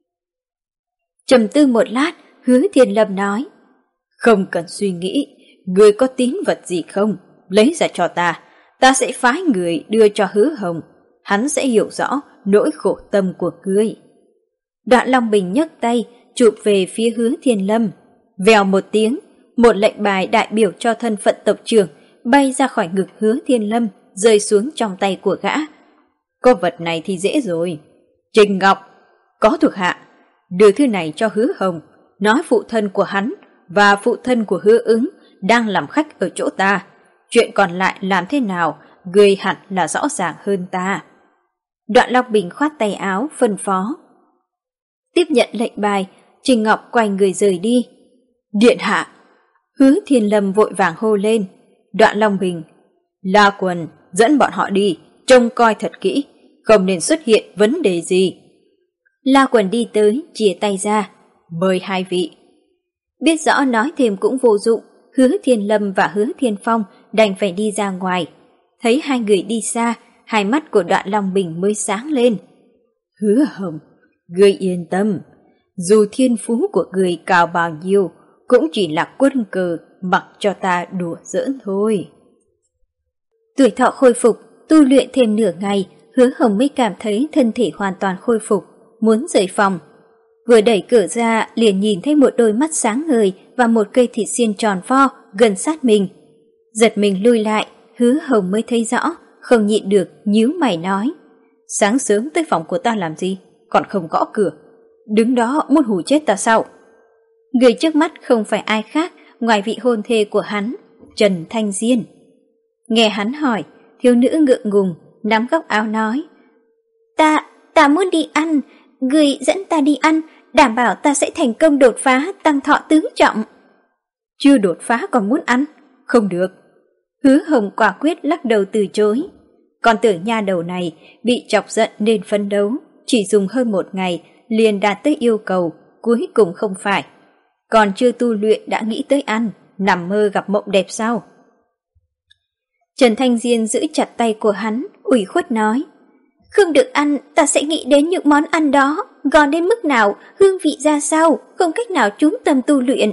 Trầm tư một lát, Hứa Thiên Lâm nói, không cần suy nghĩ, người có tín vật gì không, lấy ra cho ta, ta sẽ phái người đưa cho Hứa Hồng, hắn sẽ hiểu rõ nỗi khổ tâm của ngươi. Đoạn Long Bình nhấc tay, chụp về phía Hứa Thiên Lâm, vèo một tiếng, một lệnh bài đại biểu cho thân phận tộc trưởng bay ra khỏi ngực Hứa Thiên Lâm, rơi xuống trong tay của gã. Có vật này thì dễ rồi. Trình Ngọc, có thuộc hạ, đưa thư này cho Hứa Hồng, nói phụ thân của hắn và phụ thân của Hứa Ứng đang làm khách ở chỗ ta. Chuyện còn lại làm thế nào, người hẳn là rõ ràng hơn ta. Đoạn Long Bình khoát tay áo, phân phó. Tiếp nhận lệnh bài, Trình Ngọc quay người rời đi. Điện hạ! Hứa Thiên Lâm vội vàng hô lên. Đoạn Long Bình, La Quần, dẫn bọn họ đi, trông coi thật kỹ, không nên xuất hiện vấn đề gì. La Quần đi tới, chìa tay ra, mời hai vị. Biết rõ nói thêm cũng vô dụng, Hứa Thiên Lâm và Hứa Thiên Phong đành phải đi ra ngoài. Thấy hai người đi xa, hai mắt của Đoạn Long Bình mới sáng lên. Hứa Hồng, ngươi yên tâm, dù thiên phú của ngươi cao bao nhiêu, cũng chỉ là quân cờ mặc cho ta đùa giỡn thôi. Tuổi thọ khôi phục, tu luyện thêm nửa ngày, Hứa Hồng mới cảm thấy thân thể hoàn toàn khôi phục, muốn rời phòng. Vừa đẩy cửa ra liền nhìn thấy một đôi mắt sáng ngời và một cây thịt xiên tròn vo gần sát mình. Giật mình lui lại, Hứa Hồng mới thấy rõ, không nhịn được nhíu mày nói: sáng sớm tới phòng của ta làm gì, còn không gõ cửa, đứng đó muốn hù chết ta sao? Người trước mắt không phải ai khác ngoài vị hôn thê của hắn, Trần Thanh Diên. Nghe hắn hỏi, thiếu nữ ngượng ngùng nắm góc áo nói: Ta, ta muốn đi ăn, người dẫn ta đi ăn, đảm bảo ta sẽ thành công đột phá tăng thọ tứ trọng. Chưa đột phá còn muốn ăn? Không được. Hứa Hồng quả quyết lắc đầu từ chối. Còn tưởng nha đầu này bị chọc giận nên phấn đấu, chỉ dùng hơn một ngày liền đạt tới yêu cầu, cuối cùng không phải. Còn chưa tu luyện đã nghĩ tới ăn, nằm mơ gặp mộng đẹp sao? Trần Thanh Diên giữ chặt tay của hắn, ủy khuất nói: không được ăn, ta sẽ nghĩ đến những món ăn đó, ngon đến mức nào, hương vị ra sao, không cách nào trúng tâm tu luyện.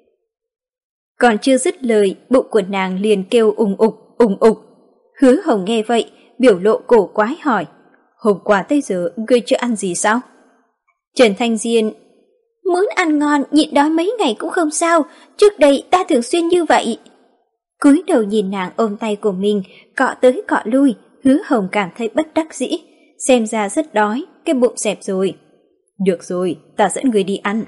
Còn chưa dứt lời, bụng của nàng liền kêu ùng ục, ùng ục. Hứa Hồng nghe vậy, biểu lộ cổ quái hỏi: hôm qua tới giờ ngươi chưa ăn gì sao? Trần Thanh Diên: muốn ăn ngon, nhịn đói mấy ngày cũng không sao, trước đây ta thường xuyên như vậy. Cúi đầu nhìn nàng ôm tay của mình, cọ tới cọ lui, Hứa Hồng cảm thấy bất đắc dĩ, xem ra rất đói, cái bụng xẹp rồi. Được rồi, ta dẫn người đi ăn.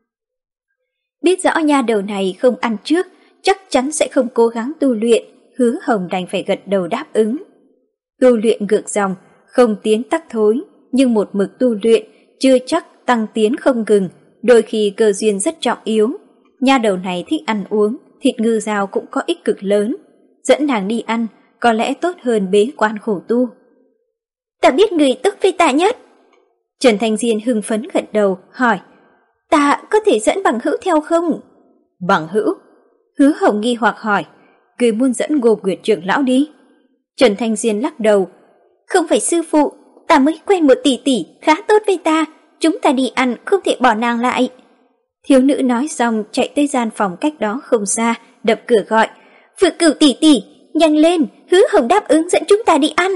Biết rõ nha đầu này không ăn trước, chắc chắn sẽ không cố gắng tu luyện, Hứa Hồng đành phải gật đầu đáp ứng. Tu luyện ngược dòng, không tiến tắc thối, nhưng một mực tu luyện, chưa chắc tăng tiến không ngừng, đôi khi cơ duyên rất trọng yếu. Nha đầu này thích ăn uống, thịt ngư dao cũng có ích cực lớn, dẫn nàng đi ăn có lẽ tốt hơn bế quan khổ tu. Ta biết người tốt với ta nhất. Trần Thanh Diên hưng phấn gật đầu, hỏi: ta có thể dẫn bằng hữu theo không? Bằng hữu? Hứa Hồng nghi hoặc hỏi: người muốn dẫn Ngô Nguyệt trưởng lão đi? Trần Thanh Diên lắc đầu: không phải sư phụ, ta mới quen một tỷ tỷ khá tốt với ta, chúng ta đi ăn không thể bỏ nàng lại. Thiếu nữ nói xong chạy tới gian phòng cách đó không xa, đập cửa gọi: Phượng Cửu tỷ tỷ, nhanh lên, Hứa Hồng đáp ứng dẫn chúng ta đi ăn.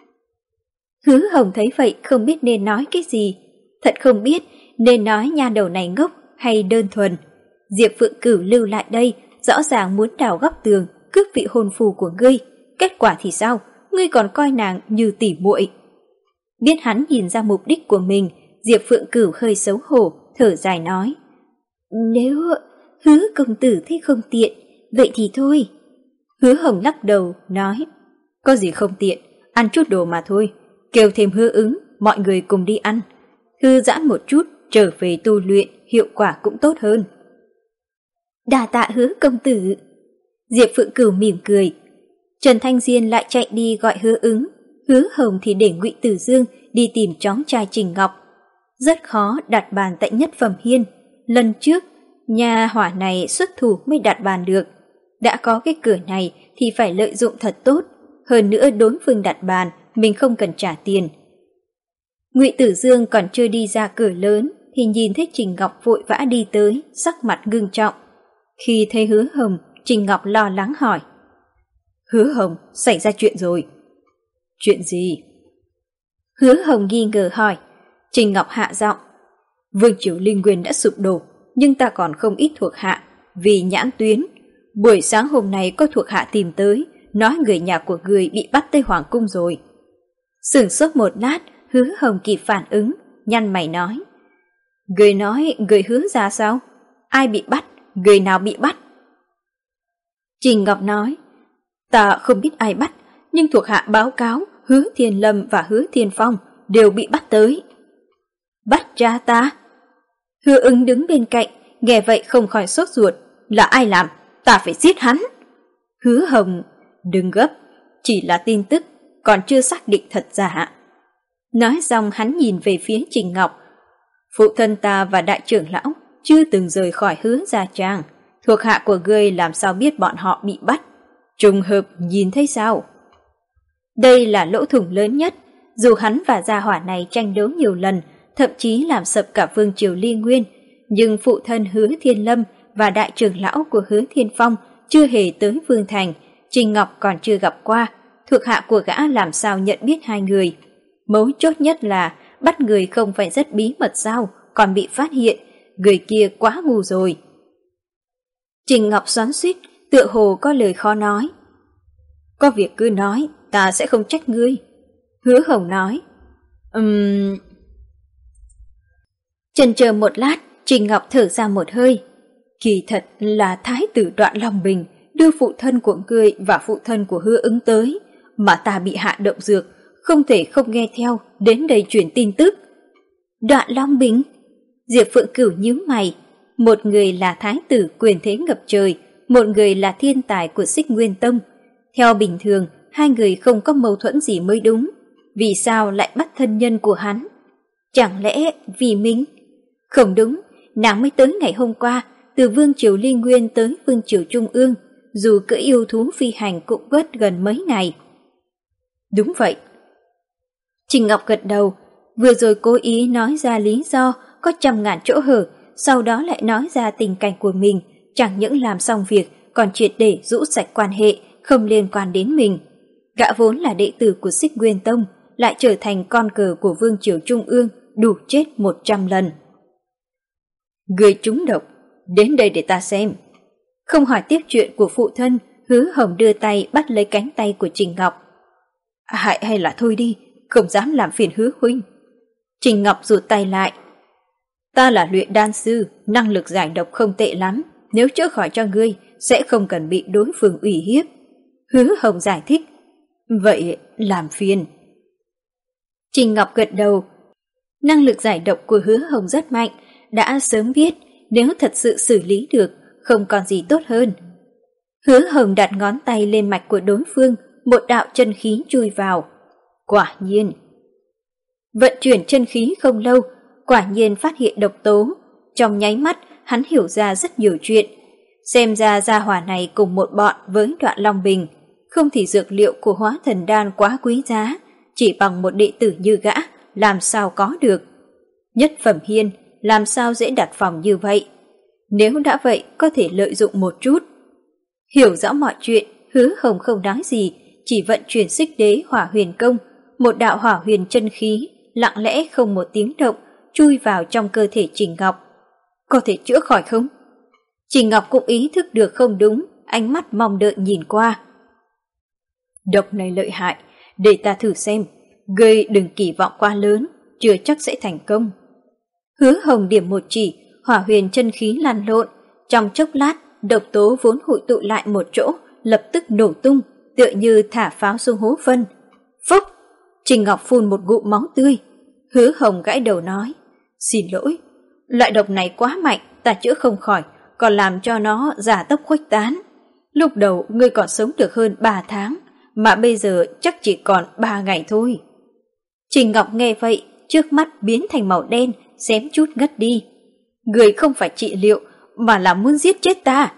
Hứa Hồng thấy vậy không biết nên nói cái gì, thật không biết nên nói nha đầu này ngốc hay đơn thuần. Diệp Phượng Cửu lưu lại đây, rõ ràng muốn đào góc tường, cướp vị hôn phu của ngươi, kết quả thì sao, ngươi còn coi nàng như tỉ muội. Biết hắn nhìn ra mục đích của mình, Diệp Phượng Cửu hơi xấu hổ, thở dài nói: nếu Hứa công tử thấy không tiện, vậy thì thôi. Hứa Hồng lắc đầu, nói: có gì không tiện, ăn chút đồ mà thôi, kêu thêm Hứa Ứng, mọi người cùng đi ăn. Thư giãn một chút, trở về tu luyện, hiệu quả cũng tốt hơn. Đa tạ Hứa công tử. Diệp Phượng Cửu mỉm cười. Trần Thanh Diên lại chạy đi gọi Hứa Ứng, Hứa Hồng thì để Ngụy Tử Dương đi tìm chóng trai Trình Ngọc. Rất khó đặt bàn tại Nhất Phẩm Hiên, lần trước nhà hỏa này xuất thủ mới đặt bàn được. Đã có cái cửa này thì phải lợi dụng thật tốt, hơn nữa đối phương đặt bàn, mình không cần trả tiền. Ngụy Tử Dương còn chưa đi ra cửa lớn thì nhìn thấy Trình Ngọc vội vã đi tới, sắc mặt ngưng trọng. Khi thấy Hứa Hồng, Trình Ngọc lo lắng hỏi: Hứa Hồng, xảy ra chuyện rồi. Chuyện gì? Hứa Hồng nghi ngờ hỏi. Trình Ngọc hạ giọng: Vương triều Linh Nguyên đã sụp đổ, nhưng ta còn không ít thuộc hạ, vì nhãn tuyến. Buổi sáng hôm nay có thuộc hạ tìm tới, nói người nhà của người bị bắt tới Hoàng Cung rồi. Sửng sốt một lát, Hứa Hồng kịp phản ứng, nhăn mày nói: Người nói người Hứa ra sao? Ai bị bắt? Người nào bị bắt? Trình Ngọc nói: Ta không biết ai bắt, nhưng thuộc hạ báo cáo Hứa Thiên Lâm và Hứa Thiên Phong đều bị bắt tới. Bắt cha ta? Hứa Ứng đứng bên cạnh, nghe vậy không khỏi sốt ruột. Là ai làm? Ta phải giết hắn. Hứa Hồng: Đừng gấp, chỉ là tin tức, còn chưa xác định thật giả. Nói xong hắn nhìn về phía Trình Ngọc. Phụ thân ta và đại trưởng lão chưa từng rời khỏi Hứa Gia Trang, thuộc hạ của ngươi làm sao biết bọn họ bị bắt? Trùng hợp nhìn thấy sao? Đây là lỗ thủng lớn nhất, dù hắn và gia hỏa này tranh đấu nhiều lần, thậm chí làm sập cả vương triều Ly Nguyên, nhưng phụ thân Hứa Thiên Lâm và đại trưởng lão của Hứa Thiên Phong chưa hề tới Vương Thành, Trình Ngọc còn chưa gặp qua, thuộc hạ của gã làm sao nhận biết hai người. Mấu chốt nhất là bắt người không phải rất bí mật sao, còn bị phát hiện, người kia quá ngu rồi. Trình Ngọc xoắn xuýt, tựa hồ có lời khó nói. Có việc cứ nói, ta sẽ không trách ngươi. Hứa Hồng nói. Ừm... Um... Chần chờ một lát, Trình Ngọc thở ra một hơi. Kỳ thật là thái tử Đoạn Long Bình đưa phụ thân của ngươi và phụ thân của Hứa Ứng tới, mà ta bị hạ độc dược, không thể không nghe theo, đến đây truyền tin tức. Đoạn Long Bình? Diệp Phượng Cửu nhíu mày. Một người là thái tử quyền thế ngập trời, một người là thiên tài của Xích Nguyên Tông. Theo bình thường, hai người không có mâu thuẫn gì mới đúng. Vì sao lại bắt thân nhân của hắn? Chẳng lẽ vì mình? Không đúng, nàng mới tới ngày hôm qua, từ Vương Triều Ly Nguyên tới Vương Triều Trung Ương, dù cưỡi yêu thú phi hành cũng mất gần mấy ngày. Đúng vậy. Trình Ngọc gật đầu, vừa rồi cố ý nói ra lý do có trăm ngàn chỗ hở, sau đó lại nói ra tình cảnh của mình, chẳng những làm xong việc, còn triệt để rũ sạch quan hệ, không liên quan đến mình. Gã vốn là đệ tử của Xích Nguyên Tông, lại trở thành con cờ của Vương Triều Trung Ương, đủ chết một trăm lần. Người trúng độc, đến đây để ta xem. Không hỏi tiếp chuyện của phụ thân, Hứa Hồng đưa tay bắt lấy cánh tay của Trình Ngọc. Hay, hay là thôi đi, không dám làm phiền Hứa huynh. Trình Ngọc rụt tay lại. Ta là luyện đan sư, năng lực giải độc không tệ lắm, nếu chữa khỏi cho ngươi, sẽ không cần bị đối phương ủy hiếp. Hứa Hồng giải thích. Vậy làm phiền. Trình Ngọc gật đầu. Năng lực giải độc của Hứa Hồng rất mạnh, đã sớm biết nếu thật sự xử lý được, không còn gì tốt hơn. Hứa Hồng đặt ngón tay lên mạch của đối phương, một đạo chân khí chui vào. Quả nhiên. Vận chuyển chân khí không lâu, quả nhiên phát hiện độc tố. Trong nháy mắt, hắn hiểu ra rất nhiều chuyện. Xem ra gia hỏa này cùng một bọn với Đoạn Long Bình. Không thì dược liệu của Hóa Thần Đan quá quý giá, chỉ bằng một đệ tử như gã, làm sao có được. Nhất phẩm hiên, làm sao dễ đặt phòng như vậy. Nếu đã vậy, có thể lợi dụng một chút. Hiểu rõ mọi chuyện, Hứa Hồng không nói gì, chỉ vận chuyển Xích Đế Hỏa Huyền Công, một đạo hỏa huyền chân khí, lặng lẽ không một tiếng động, chui vào trong cơ thể Trình Ngọc. Có thể chữa khỏi không? Trình Ngọc cũng ý thức được không đúng, ánh mắt mong đợi nhìn qua. Độc này lợi hại, để ta thử xem, ngươi đừng kỳ vọng quá lớn, chưa chắc sẽ thành công. Hứa Hồng điểm một chỉ, hỏa huyền chân khí lăn lộn, trong chốc lát, độc tố vốn hội tụ lại một chỗ, lập tức nổ tung, tựa như thả pháo xuống hố phân. Phốc! Trình Ngọc phun một ngụm máu tươi. Hứa Hồng gãi đầu nói, xin lỗi, loại độc này quá mạnh, ta chữa không khỏi, còn làm cho nó giả tốc khuếch tán. Lúc đầu ngươi còn sống được hơn ba tháng, mà bây giờ chắc chỉ còn ba ngày thôi. Trình Ngọc nghe vậy, trước mắt biến thành màu đen, xém chút ngất đi. Người không phải trị liệu, mà là muốn giết chết ta.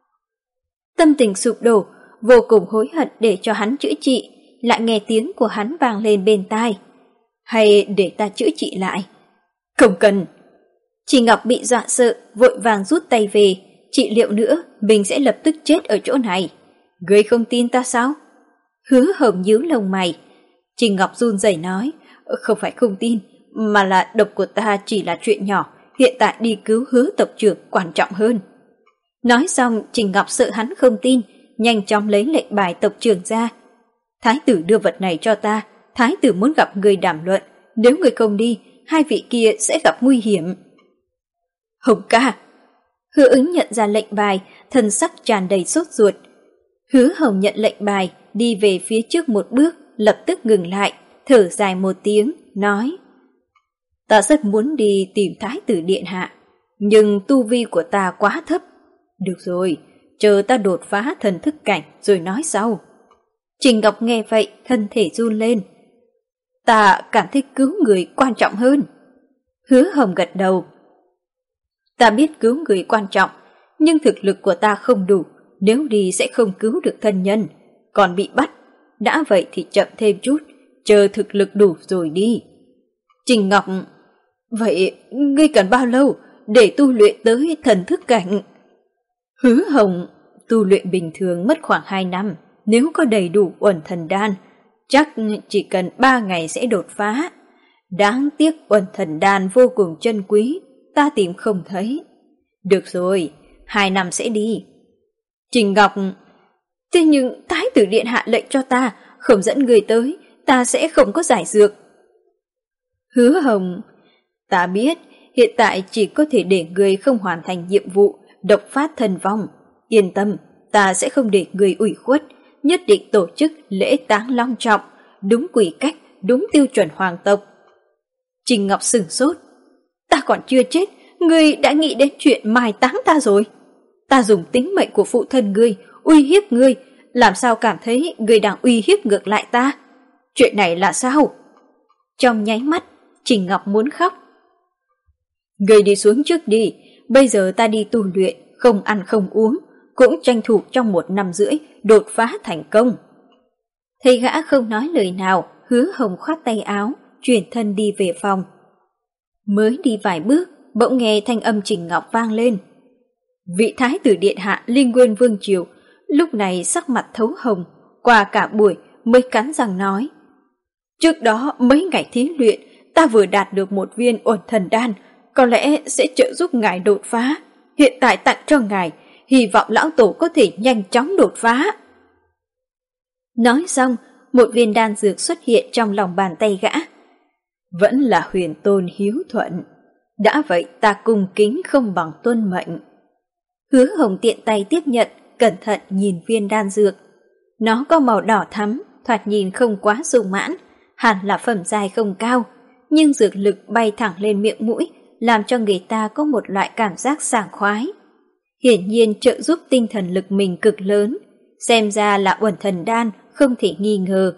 Tâm tình sụp đổ, vô cùng hối hận để cho hắn chữa trị, lại nghe tiếng của hắn vang lên bên tai. Hay để ta chữa trị lại? Không cần. Chị Ngọc bị dọa sợ, vội vàng rút tay về. Trị liệu nữa, mình sẽ lập tức chết ở chỗ này. Ngươi không tin ta sao? Hứa Hồng nhíu lông mày. Chị Ngọc run rẩy nói, không phải không tin, mà là độc của ta chỉ là chuyện nhỏ, hiện tại đi cứu Hứa tộc trưởng quan trọng hơn. Nói xong, Trình Ngọc sợ hắn không tin, nhanh chóng lấy lệnh bài tộc trưởng ra. Thái tử đưa vật này cho ta, thái tử muốn gặp người đàm luận, nếu người không đi, hai vị kia sẽ gặp nguy hiểm. Hồng ca! Hứa Ứng nhận ra lệnh bài, thân sắc tràn đầy sốt ruột. Hứa Hồng nhận lệnh bài, đi về phía trước một bước, lập tức ngừng lại, thở dài một tiếng, nói: Ta rất muốn đi tìm thái tử điện hạ, nhưng tu vi của ta quá thấp. Được rồi, chờ ta đột phá thần thức cảnh rồi nói sau. Trình Ngọc nghe vậy, thân thể run lên. Ta cảm thấy cứu người quan trọng hơn. Hứa Hồng gật đầu. Ta biết cứu người quan trọng, nhưng thực lực của ta không đủ, nếu đi sẽ không cứu được thân nhân, còn bị bắt. Đã vậy thì chậm thêm chút, chờ thực lực đủ rồi đi. Trình Ngọc: Vậy ngươi cần bao lâu để tu luyện tới thần thức cảnh? Hứa Hồng tu luyện bình thường mất khoảng hai năm, nếu có đầy đủ Uẩn Thần Đan, chắc chỉ cần ba ngày sẽ đột phá. Đáng tiếc Uẩn Thần Đan vô cùng chân quý, ta tìm không thấy. Được rồi, hai năm sẽ đi. Trình Ngọc, thế nhưng Thái tử điện hạ lệnh cho ta, không dẫn người tới, ta sẽ không có giải dược. Hứa Hồng, ta biết, hiện tại chỉ có thể để người không hoàn thành nhiệm vụ, độc phát thần vong. Yên tâm, ta sẽ không để người ủy khuất, nhất định tổ chức lễ táng long trọng, đúng quy cách, đúng tiêu chuẩn hoàng tộc. Trình Ngọc sửng sốt. Ta còn chưa chết, ngươi đã nghĩ đến chuyện mai táng ta rồi. Ta dùng tính mệnh của phụ thân ngươi, uy hiếp ngươi, làm sao cảm thấy ngươi đang uy hiếp ngược lại ta? Chuyện này là sao? Trong nháy mắt, Trình Ngọc muốn khóc. Ngươi đi xuống trước đi, bây giờ ta đi tu luyện, không ăn không uống, cũng tranh thủ trong một năm rưỡi đột phá thành công. Thấy gã không nói lời nào, Hứa Hồng khoát tay áo, chuyển thân đi về phòng. Mới đi vài bước, bỗng nghe thanh âm Trình Ngọc vang lên. Vị Thái tử điện hạ Linh Nguyên Vương Triều lúc này sắc mặt thấu hồng, qua cả buổi mới cắn răng nói: trước đó mấy ngày thí luyện, ta vừa đạt được một viên Uẩn Thần Đan, có lẽ sẽ trợ giúp ngài đột phá. Hiện tại tặng cho ngài, hy vọng lão tổ có thể nhanh chóng đột phá. Nói xong, một viên đan dược xuất hiện trong lòng bàn tay gã. Vẫn là Huyền Tôn hiếu thuận. Đã vậy ta cung kính không bằng tuân mệnh. Hứa Hồng tiện tay tiếp nhận, cẩn thận nhìn viên đan dược. Nó có màu đỏ thắm, thoạt nhìn không quá sung mãn, hẳn là phẩm giai không cao, nhưng dược lực bay thẳng lên miệng mũi, làm cho người ta có một loại cảm giác sảng khoái. Hiển nhiên trợ giúp tinh thần lực mình cực lớn, xem ra là Uẩn Thần Đan, không thể nghi ngờ.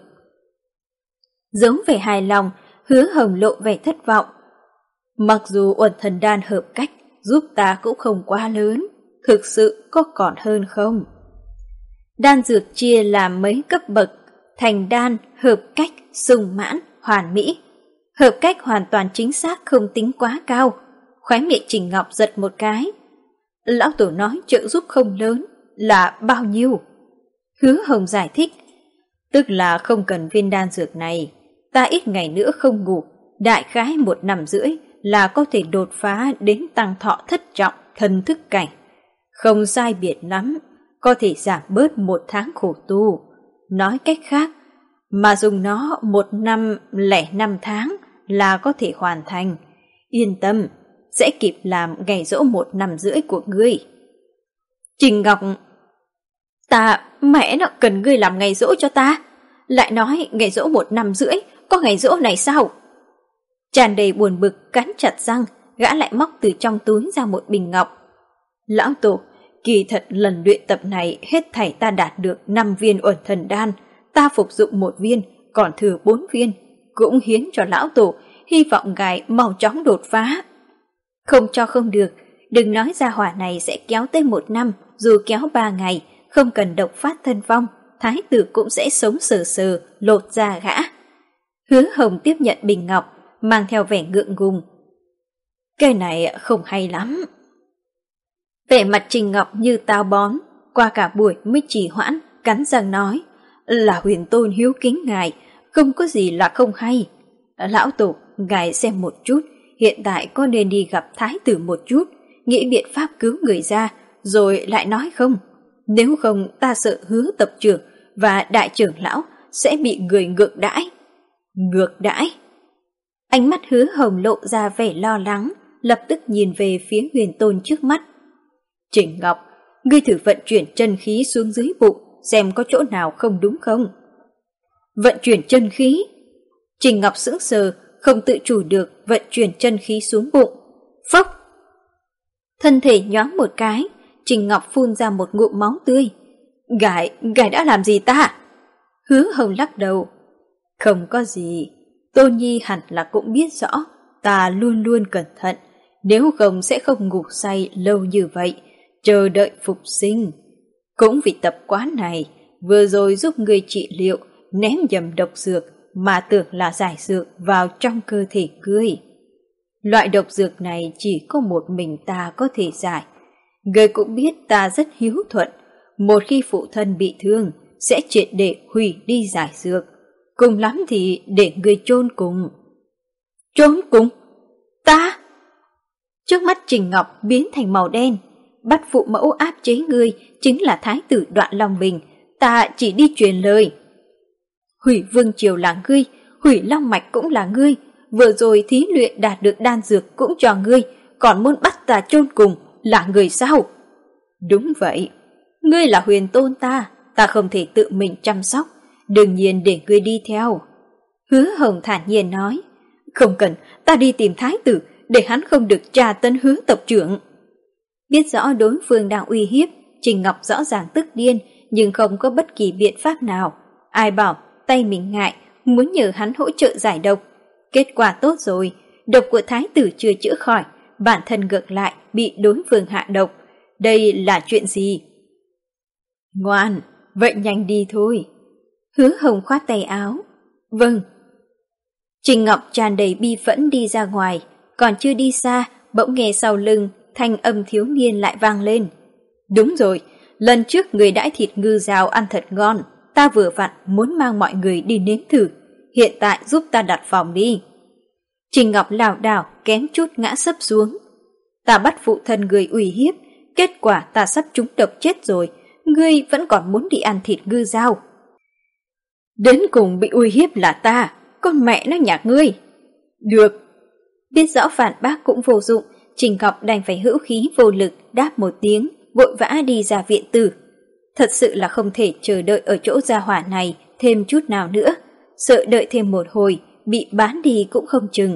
Giống vẻ hài lòng, Hứa Hồng lộ vẻ thất vọng. Mặc dù Uẩn Thần Đan hợp cách, giúp ta cũng không quá lớn, thực sự có còn hơn không? Đan dược chia làm mấy cấp bậc, thành đan, hợp cách, sung mãn, hoàn mỹ. Hợp cách hoàn toàn chính xác không tính quá cao. Khóe miệng Trình Ngọc giật một cái. Lão tổ nói trợ giúp không lớn, là bao nhiêu? Hứa Hồng giải thích. Tức là không cần viên đan dược này, ta ít ngày nữa không ngủ, đại khái một năm rưỡi là có thể đột phá đến tăng thọ thất trọng thần thức cảnh. Không sai biệt lắm, có thể giảm bớt một tháng khổ tu. Nói cách khác, mà dùng nó một năm lẻ năm tháng là có thể hoàn thành. Yên tâm, sẽ kịp làm ngày giỗ một năm rưỡi của ngươi. Trình Ngọc, ta mẹ nó cần ngươi làm ngày giỗ cho ta. Lại nói ngày giỗ một năm rưỡi, có ngày giỗ này sao? Tràn đầy buồn bực, cắn chặt răng, gã lại móc từ trong túi ra một bình ngọc. Lão tổ, kỳ thật lần luyện tập này hết thảy ta đạt được năm viên Uẩn Thần Đan, ta phục dụng một viên, còn thừa bốn viên, cũng hiến cho lão tổ, hy vọng ngài mau chóng đột phá. Không cho không được, đừng nói ra hỏa này sẽ kéo tới một năm, dù kéo ba ngày, không cần độc phát thân vong, thái tử cũng sẽ sống sờ sờ, lột da gã. Hứa Hồng tiếp nhận bình ngọc, mang theo vẻ ngượng ngùng. Cái này không hay lắm. Vẻ mặt Trình Ngọc như táo bón, qua cả buổi mới trì hoãn, cắn răng nói, là Huyền Tôn hiếu kính ngài, không có gì là không hay. Lão tổ, ngài xem một chút, hiện tại có nên đi gặp thái tử một chút, nghĩ biện pháp cứu người ra, rồi lại nói không? Nếu không ta sợ Hứa tập trưởng và đại trưởng lão sẽ bị người ngược đãi. Ngược đãi? Ánh mắt Hứa Hồng lộ ra vẻ lo lắng, lập tức nhìn về phía Huyền Tôn trước mắt. Trình Ngọc, ngươi thử vận chuyển chân khí xuống dưới bụng, xem có chỗ nào không đúng không? Vận chuyển chân khí? Trình Ngọc sững sờ, không tự chủ được vận chuyển chân khí xuống bụng. Phốc! Thân thể nhoáng một cái, Trình Ngọc phun ra một ngụm máu tươi. Ngài, ngài đã làm gì ta? Hứa Hồng lắc đầu. Không có gì, Tô Nhi hẳn là cũng biết rõ, ta luôn luôn cẩn thận, nếu không sẽ không ngủ say lâu như vậy, chờ đợi phục sinh. Cũng vì tập quán này, vừa rồi giúp người trị liệu, ném nhầm độc dược mà tưởng là giải dược vào trong cơ thể ngươi. Loại độc dược này chỉ có một mình ta có thể giải. Ngươi cũng biết ta rất hiếu thuận, một khi phụ thân bị thương sẽ triệt để hủy đi giải dược, cùng lắm thì để ngươi chôn cùng. Chôn cùng? Ta? Trước mắt Trình Ngọc biến thành màu đen. Bắt phụ mẫu áp chế ngươi chính là thái tử Đoạn Long Bình, ta chỉ đi truyền lời. Hủy vương triều là ngươi, hủy long mạch cũng là ngươi, vừa rồi thí luyện đạt được đan dược cũng cho ngươi, còn muốn bắt ta chôn cùng là người sao? Đúng vậy, ngươi là huyền tôn ta, ta không thể tự mình chăm sóc, đương nhiên để ngươi đi theo. Hứa Hồng thản nhiên nói, không cần, ta đi tìm thái tử, để hắn không được tra tấn Hứa tộc trưởng. Biết rõ đối phương đang uy hiếp, Trình Ngọc rõ ràng tức điên, nhưng không có bất kỳ biện pháp nào. Ai bảo tay mình ngại, muốn nhờ hắn hỗ trợ giải độc. Kết quả tốt rồi, độc của thái tử chưa chữa khỏi, bản thân ngược lại bị đối phương hạ độc. Đây là chuyện gì? Ngoan, vậy nhanh đi thôi. Hứa Hồng khoát tay áo. Vâng. Trình Ngọc tràn đầy bi phẫn đi ra ngoài, còn chưa đi xa, bỗng nghe sau lưng thanh âm thiếu niên lại vang lên. Đúng rồi, lần trước người đãi thịt ngư rào ăn thật ngon, ta vừa vặn muốn mang mọi người đi nếm thử, hiện tại giúp ta đặt phòng đi. Trình Ngọc lảo đảo kém chút ngã sấp xuống. Ta bắt phụ thân người uy hiếp, kết quả ta sắp trúng độc chết rồi, ngươi vẫn còn muốn đi ăn thịt ngư rào. Đến cùng bị uy hiếp là ta, con mẹ nó nhà ngươi. Được. Biết rõ phản bác cũng vô dụng, Trình Ngọc đành phải hữu khí vô lực đáp một tiếng, vội vã đi ra viện tử. Thật sự là không thể chờ đợi ở chỗ gia hỏa này thêm chút nào nữa, sợ đợi thêm một hồi, bị bán đi cũng không chừng.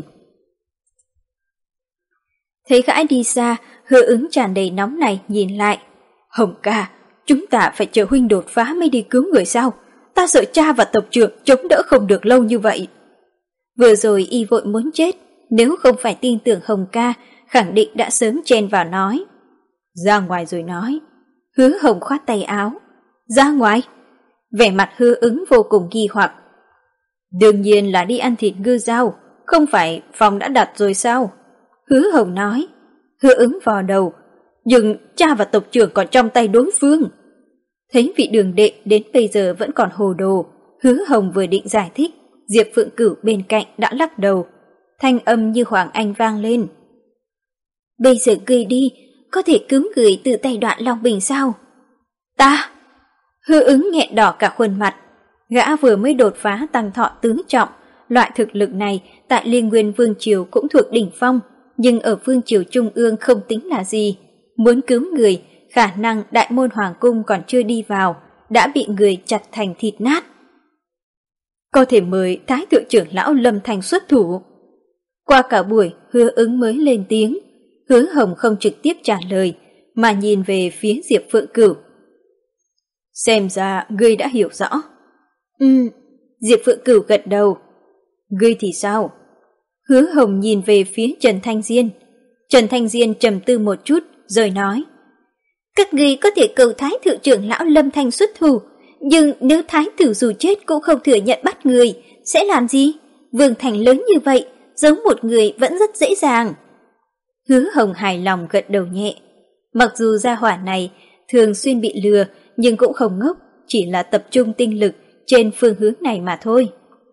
Thấy gã đi xa, Hứa Ứng tràn đầy nóng này nhìn lại. Hồng ca, chúng ta phải chờ huynh đột phá mới đi cứu người sao? Ta sợ cha và tộc trưởng chống đỡ không được lâu như vậy. Vừa rồi y vội muốn chết, nếu không phải tin tưởng Hồng ca, khẳng định đã sớm chen vào nói. Ra ngoài rồi nói. Hứa Hồng khoát tay áo. Ra ngoài? Vẻ mặt Hứa Ứng vô cùng nghi hoặc. Đương nhiên là đi ăn thịt ngư rau, không phải phòng đã đặt rồi sao? Hứa Hồng nói. Hứa Ứng vò đầu. Nhưng cha và tộc trưởng còn trong tay đối phương. Thấy vị đường đệ đến bây giờ vẫn còn hồ đồ, Hứa Hồng vừa định giải thích, Diệp Phượng Cửu bên cạnh đã lắc đầu. Thanh âm như Hoàng Anh vang lên. Bây giờ ngươi đi, có thể cứu người từ tay Đoạn Long Bình sao? Ta! Hứa Ứng nghẹn đỏ cả khuôn mặt. Gã vừa mới đột phá tăng thọ tứ trọng, loại thực lực này tại Liên Nguyên Vương Triều cũng thuộc đỉnh phong, nhưng ở Vương Triều Trung ương không tính là gì. Muốn cứu người, khả năng Đại môn Hoàng cung còn chưa đi vào, đã bị người chặt thành thịt nát. Có thể mời Thái thượng trưởng lão Lâm Thành xuất thủ. Qua cả buổi, Hứa Ứng mới lên tiếng. Hứa Hồng không trực tiếp trả lời, mà nhìn về phía Diệp Phượng Cửu. Xem ra ngươi đã hiểu rõ. Ừ, Diệp Phượng Cửu gật đầu. Ngươi thì sao? Hứa Hồng nhìn về phía Trần Thanh Diên. Trần Thanh Diên trầm tư một chút, rồi nói. Các ngươi có thể cầu Thái thượng trưởng lão Lâm Thanh xuất thủ, nhưng nếu Thái tử dù chết cũng không thừa nhận bắt người, sẽ làm gì? Vương thành lớn như vậy, giấu một người vẫn rất dễ dàng. Hứa Hồng hài lòng gật đầu nhẹ. Mặc dù gia hỏa này thường xuyên bị lừa, nhưng cũng không ngốc, chỉ là tập trung tinh lực trên phương hướng này mà thôi.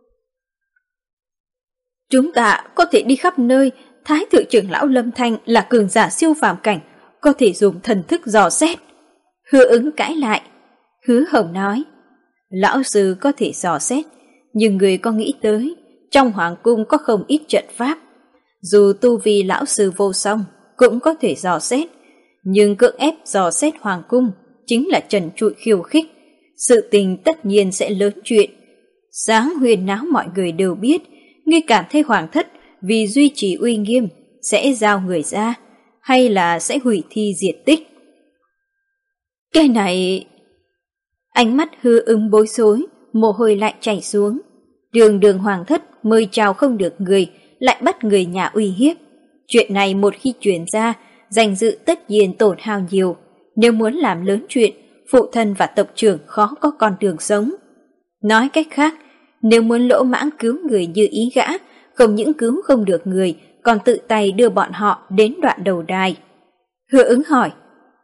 Chúng ta có thể đi khắp nơi, Thái thượng trưởng lão Lâm Thanh là cường giả siêu phàm cảnh, có thể dùng thần thức dò xét. Hứa Ứng cãi lại. Hứa Hồng nói, lão sư có thể dò xét, nhưng người có nghĩ tới, trong hoàng cung có không ít trận pháp. Dù tu vi lão sư vô song, cũng có thể dò xét, nhưng cưỡng ép dò xét hoàng cung chính là trần trụi khiêu khích. Sự tình tất nhiên sẽ lớn chuyện. Sáng huyền náo mọi người đều biết, ngươi cảm thấy hoàng thất vì duy trì uy nghiêm sẽ giao người ra, hay là sẽ hủy thi diệt tích. Cái này... Ánh mắt Hứa Ứng bối rối, mồ hôi lại chảy xuống. Đường đường hoàng thất mời chào không được người, lại bắt người nhà uy hiếp. Chuyện này một khi truyền ra, danh dự tất nhiên tổn hao nhiều. Nếu muốn làm lớn chuyện, phụ thân và tộc trưởng khó có con đường sống. Nói cách khác, nếu muốn lỗ mãng cứu người như ý gã, không những cứu không được người, còn tự tay đưa bọn họ đến đoạn đầu đài. Hứa Ứng hỏi,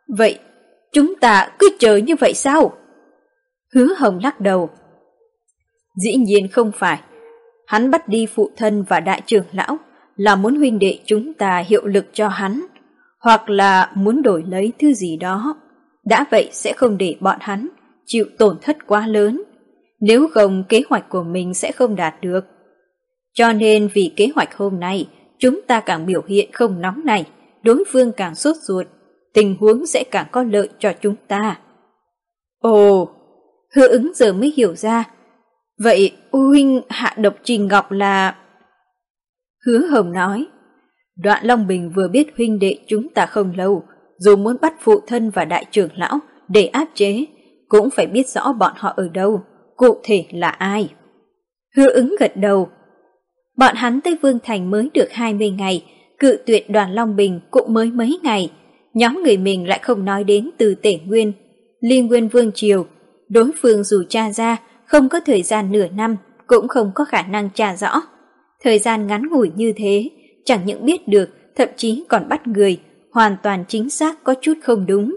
Vậy chúng ta cứ chờ như vậy sao? Hứa Hồng lắc đầu. Dĩ nhiên không phải. Hắn bắt đi phụ thân và đại trưởng lão là muốn huynh đệ chúng ta hiệu lực cho hắn, hoặc là muốn đổi lấy thứ gì đó. Đã vậy sẽ không để bọn hắn chịu tổn thất quá lớn, nếu không kế hoạch của mình sẽ không đạt được. Cho nên vì kế hoạch hôm nay, chúng ta càng biểu hiện không nóng này, đối phương càng sốt ruột, tình huống sẽ càng có lợi cho chúng ta. Ồ, Hứa Ứng giờ mới hiểu ra. Vậy huynh hạ độc Trình Ngọc là... Hứa Hồng nói, Đoạn Long Bình vừa biết huynh đệ chúng ta không lâu, dù muốn bắt phụ thân và đại trưởng lão để áp chế, cũng phải biết rõ bọn họ ở đâu, cụ thể là ai. Hứa Ứng gật đầu. Bọn hắn tới Vương Thành mới được hai mươi ngày, cự tuyệt Đoàn Long Bình cũng mới mấy ngày. Nhóm người mình lại không nói đến từ Tể Nguyên, Liên Nguyên Vương Triều. Đối phương dù tra ra, không có thời gian nửa năm, cũng không có khả năng tra rõ. Thời gian ngắn ngủi như thế, chẳng những biết được, thậm chí còn bắt người, hoàn toàn chính xác có chút không đúng.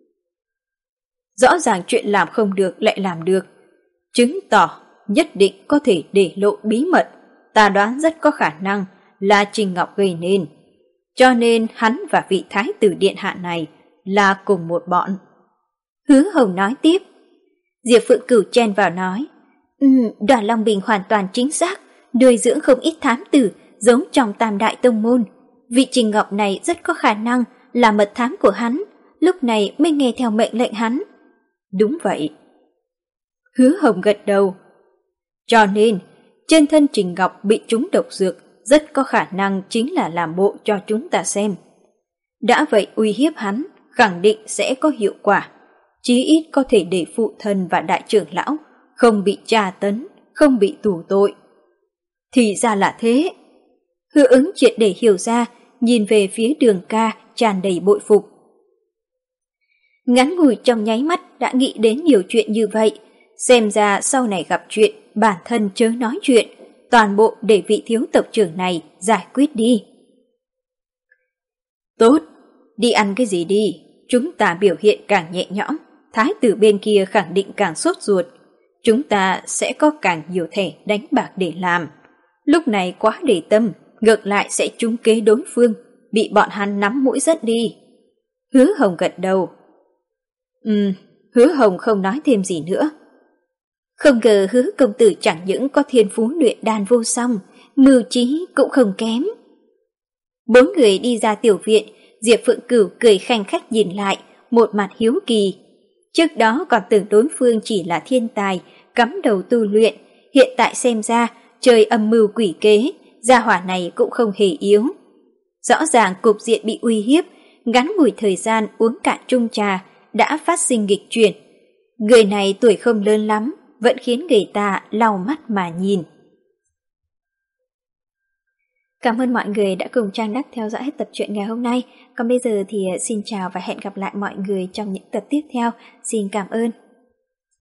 Rõ ràng chuyện làm không được lại làm được, chứng tỏ nhất định có thể để lộ bí mật, ta đoán rất có khả năng là Trình Ngọc gây nên. Cho nên hắn và vị thái tử điện hạ này là cùng một bọn. Hứa Hồng nói tiếp. Diệp Phượng Cửu chen vào nói, um, Đoàn Long Bình hoàn toàn chính xác, nuôi dưỡng không ít thám tử giống trong Tam Đại Tông Môn. Vị Trình Ngọc này rất có khả năng là mật thám của hắn, lúc này mới nghe theo mệnh lệnh hắn. Đúng vậy. Hứa Hồng gật đầu. Cho nên, trên thân Trình Ngọc bị trúng độc dược, rất có khả năng chính là làm bộ cho chúng ta xem. Đã vậy uy hiếp hắn, khẳng định sẽ có hiệu quả. Chí ít có thể để phụ thân và đại trưởng lão không bị tra tấn, không bị tù tội. Thì ra là thế. Hứa Ứng triệt để hiểu ra, nhìn về phía Đường Ca tràn đầy bội phục. Ngắn ngủi trong nháy mắt đã nghĩ đến nhiều chuyện như vậy, xem ra sau này gặp chuyện bản thân chớ nói chuyện, toàn bộ để vị thiếu tộc trưởng này giải quyết đi. Tốt, đi ăn cái gì đi, chúng ta biểu hiện càng nhẹ nhõm, thái tử bên kia khẳng định càng sốt ruột, chúng ta sẽ có càng nhiều thẻ đánh bạc để làm. Lúc này quá để tâm, ngược lại sẽ trúng kế đối phương, bị bọn hắn nắm mũi rất đi. Hứa Hồng gật đầu. Ừm, Hứa Hồng không nói thêm gì nữa. Không ngờ Hứa công tử chẳng những có thiên phú luyện đan vô song, mưu trí cũng không kém. Bốn người đi ra tiểu viện, Diệp Phượng Cửu cười khanh khách nhìn lại, một mặt hiếu kỳ. Trước đó còn tưởng đối phương chỉ là thiên tài, cắm đầu tu luyện, hiện tại xem ra trời âm mưu quỷ kế, gia hỏa này cũng không hề yếu. Rõ ràng cục diện bị uy hiếp, ngắn ngủi thời gian uống cạn chung trà đã phát sinh nghịch chuyển. Người này tuổi không lớn lắm, vẫn khiến người ta lau mắt mà nhìn. Cảm ơn mọi người đã cùng Trang Đắc theo dõi hết tập truyện ngày hôm nay. Còn bây giờ thì xin chào và hẹn gặp lại mọi người trong những tập tiếp theo. Xin cảm ơn.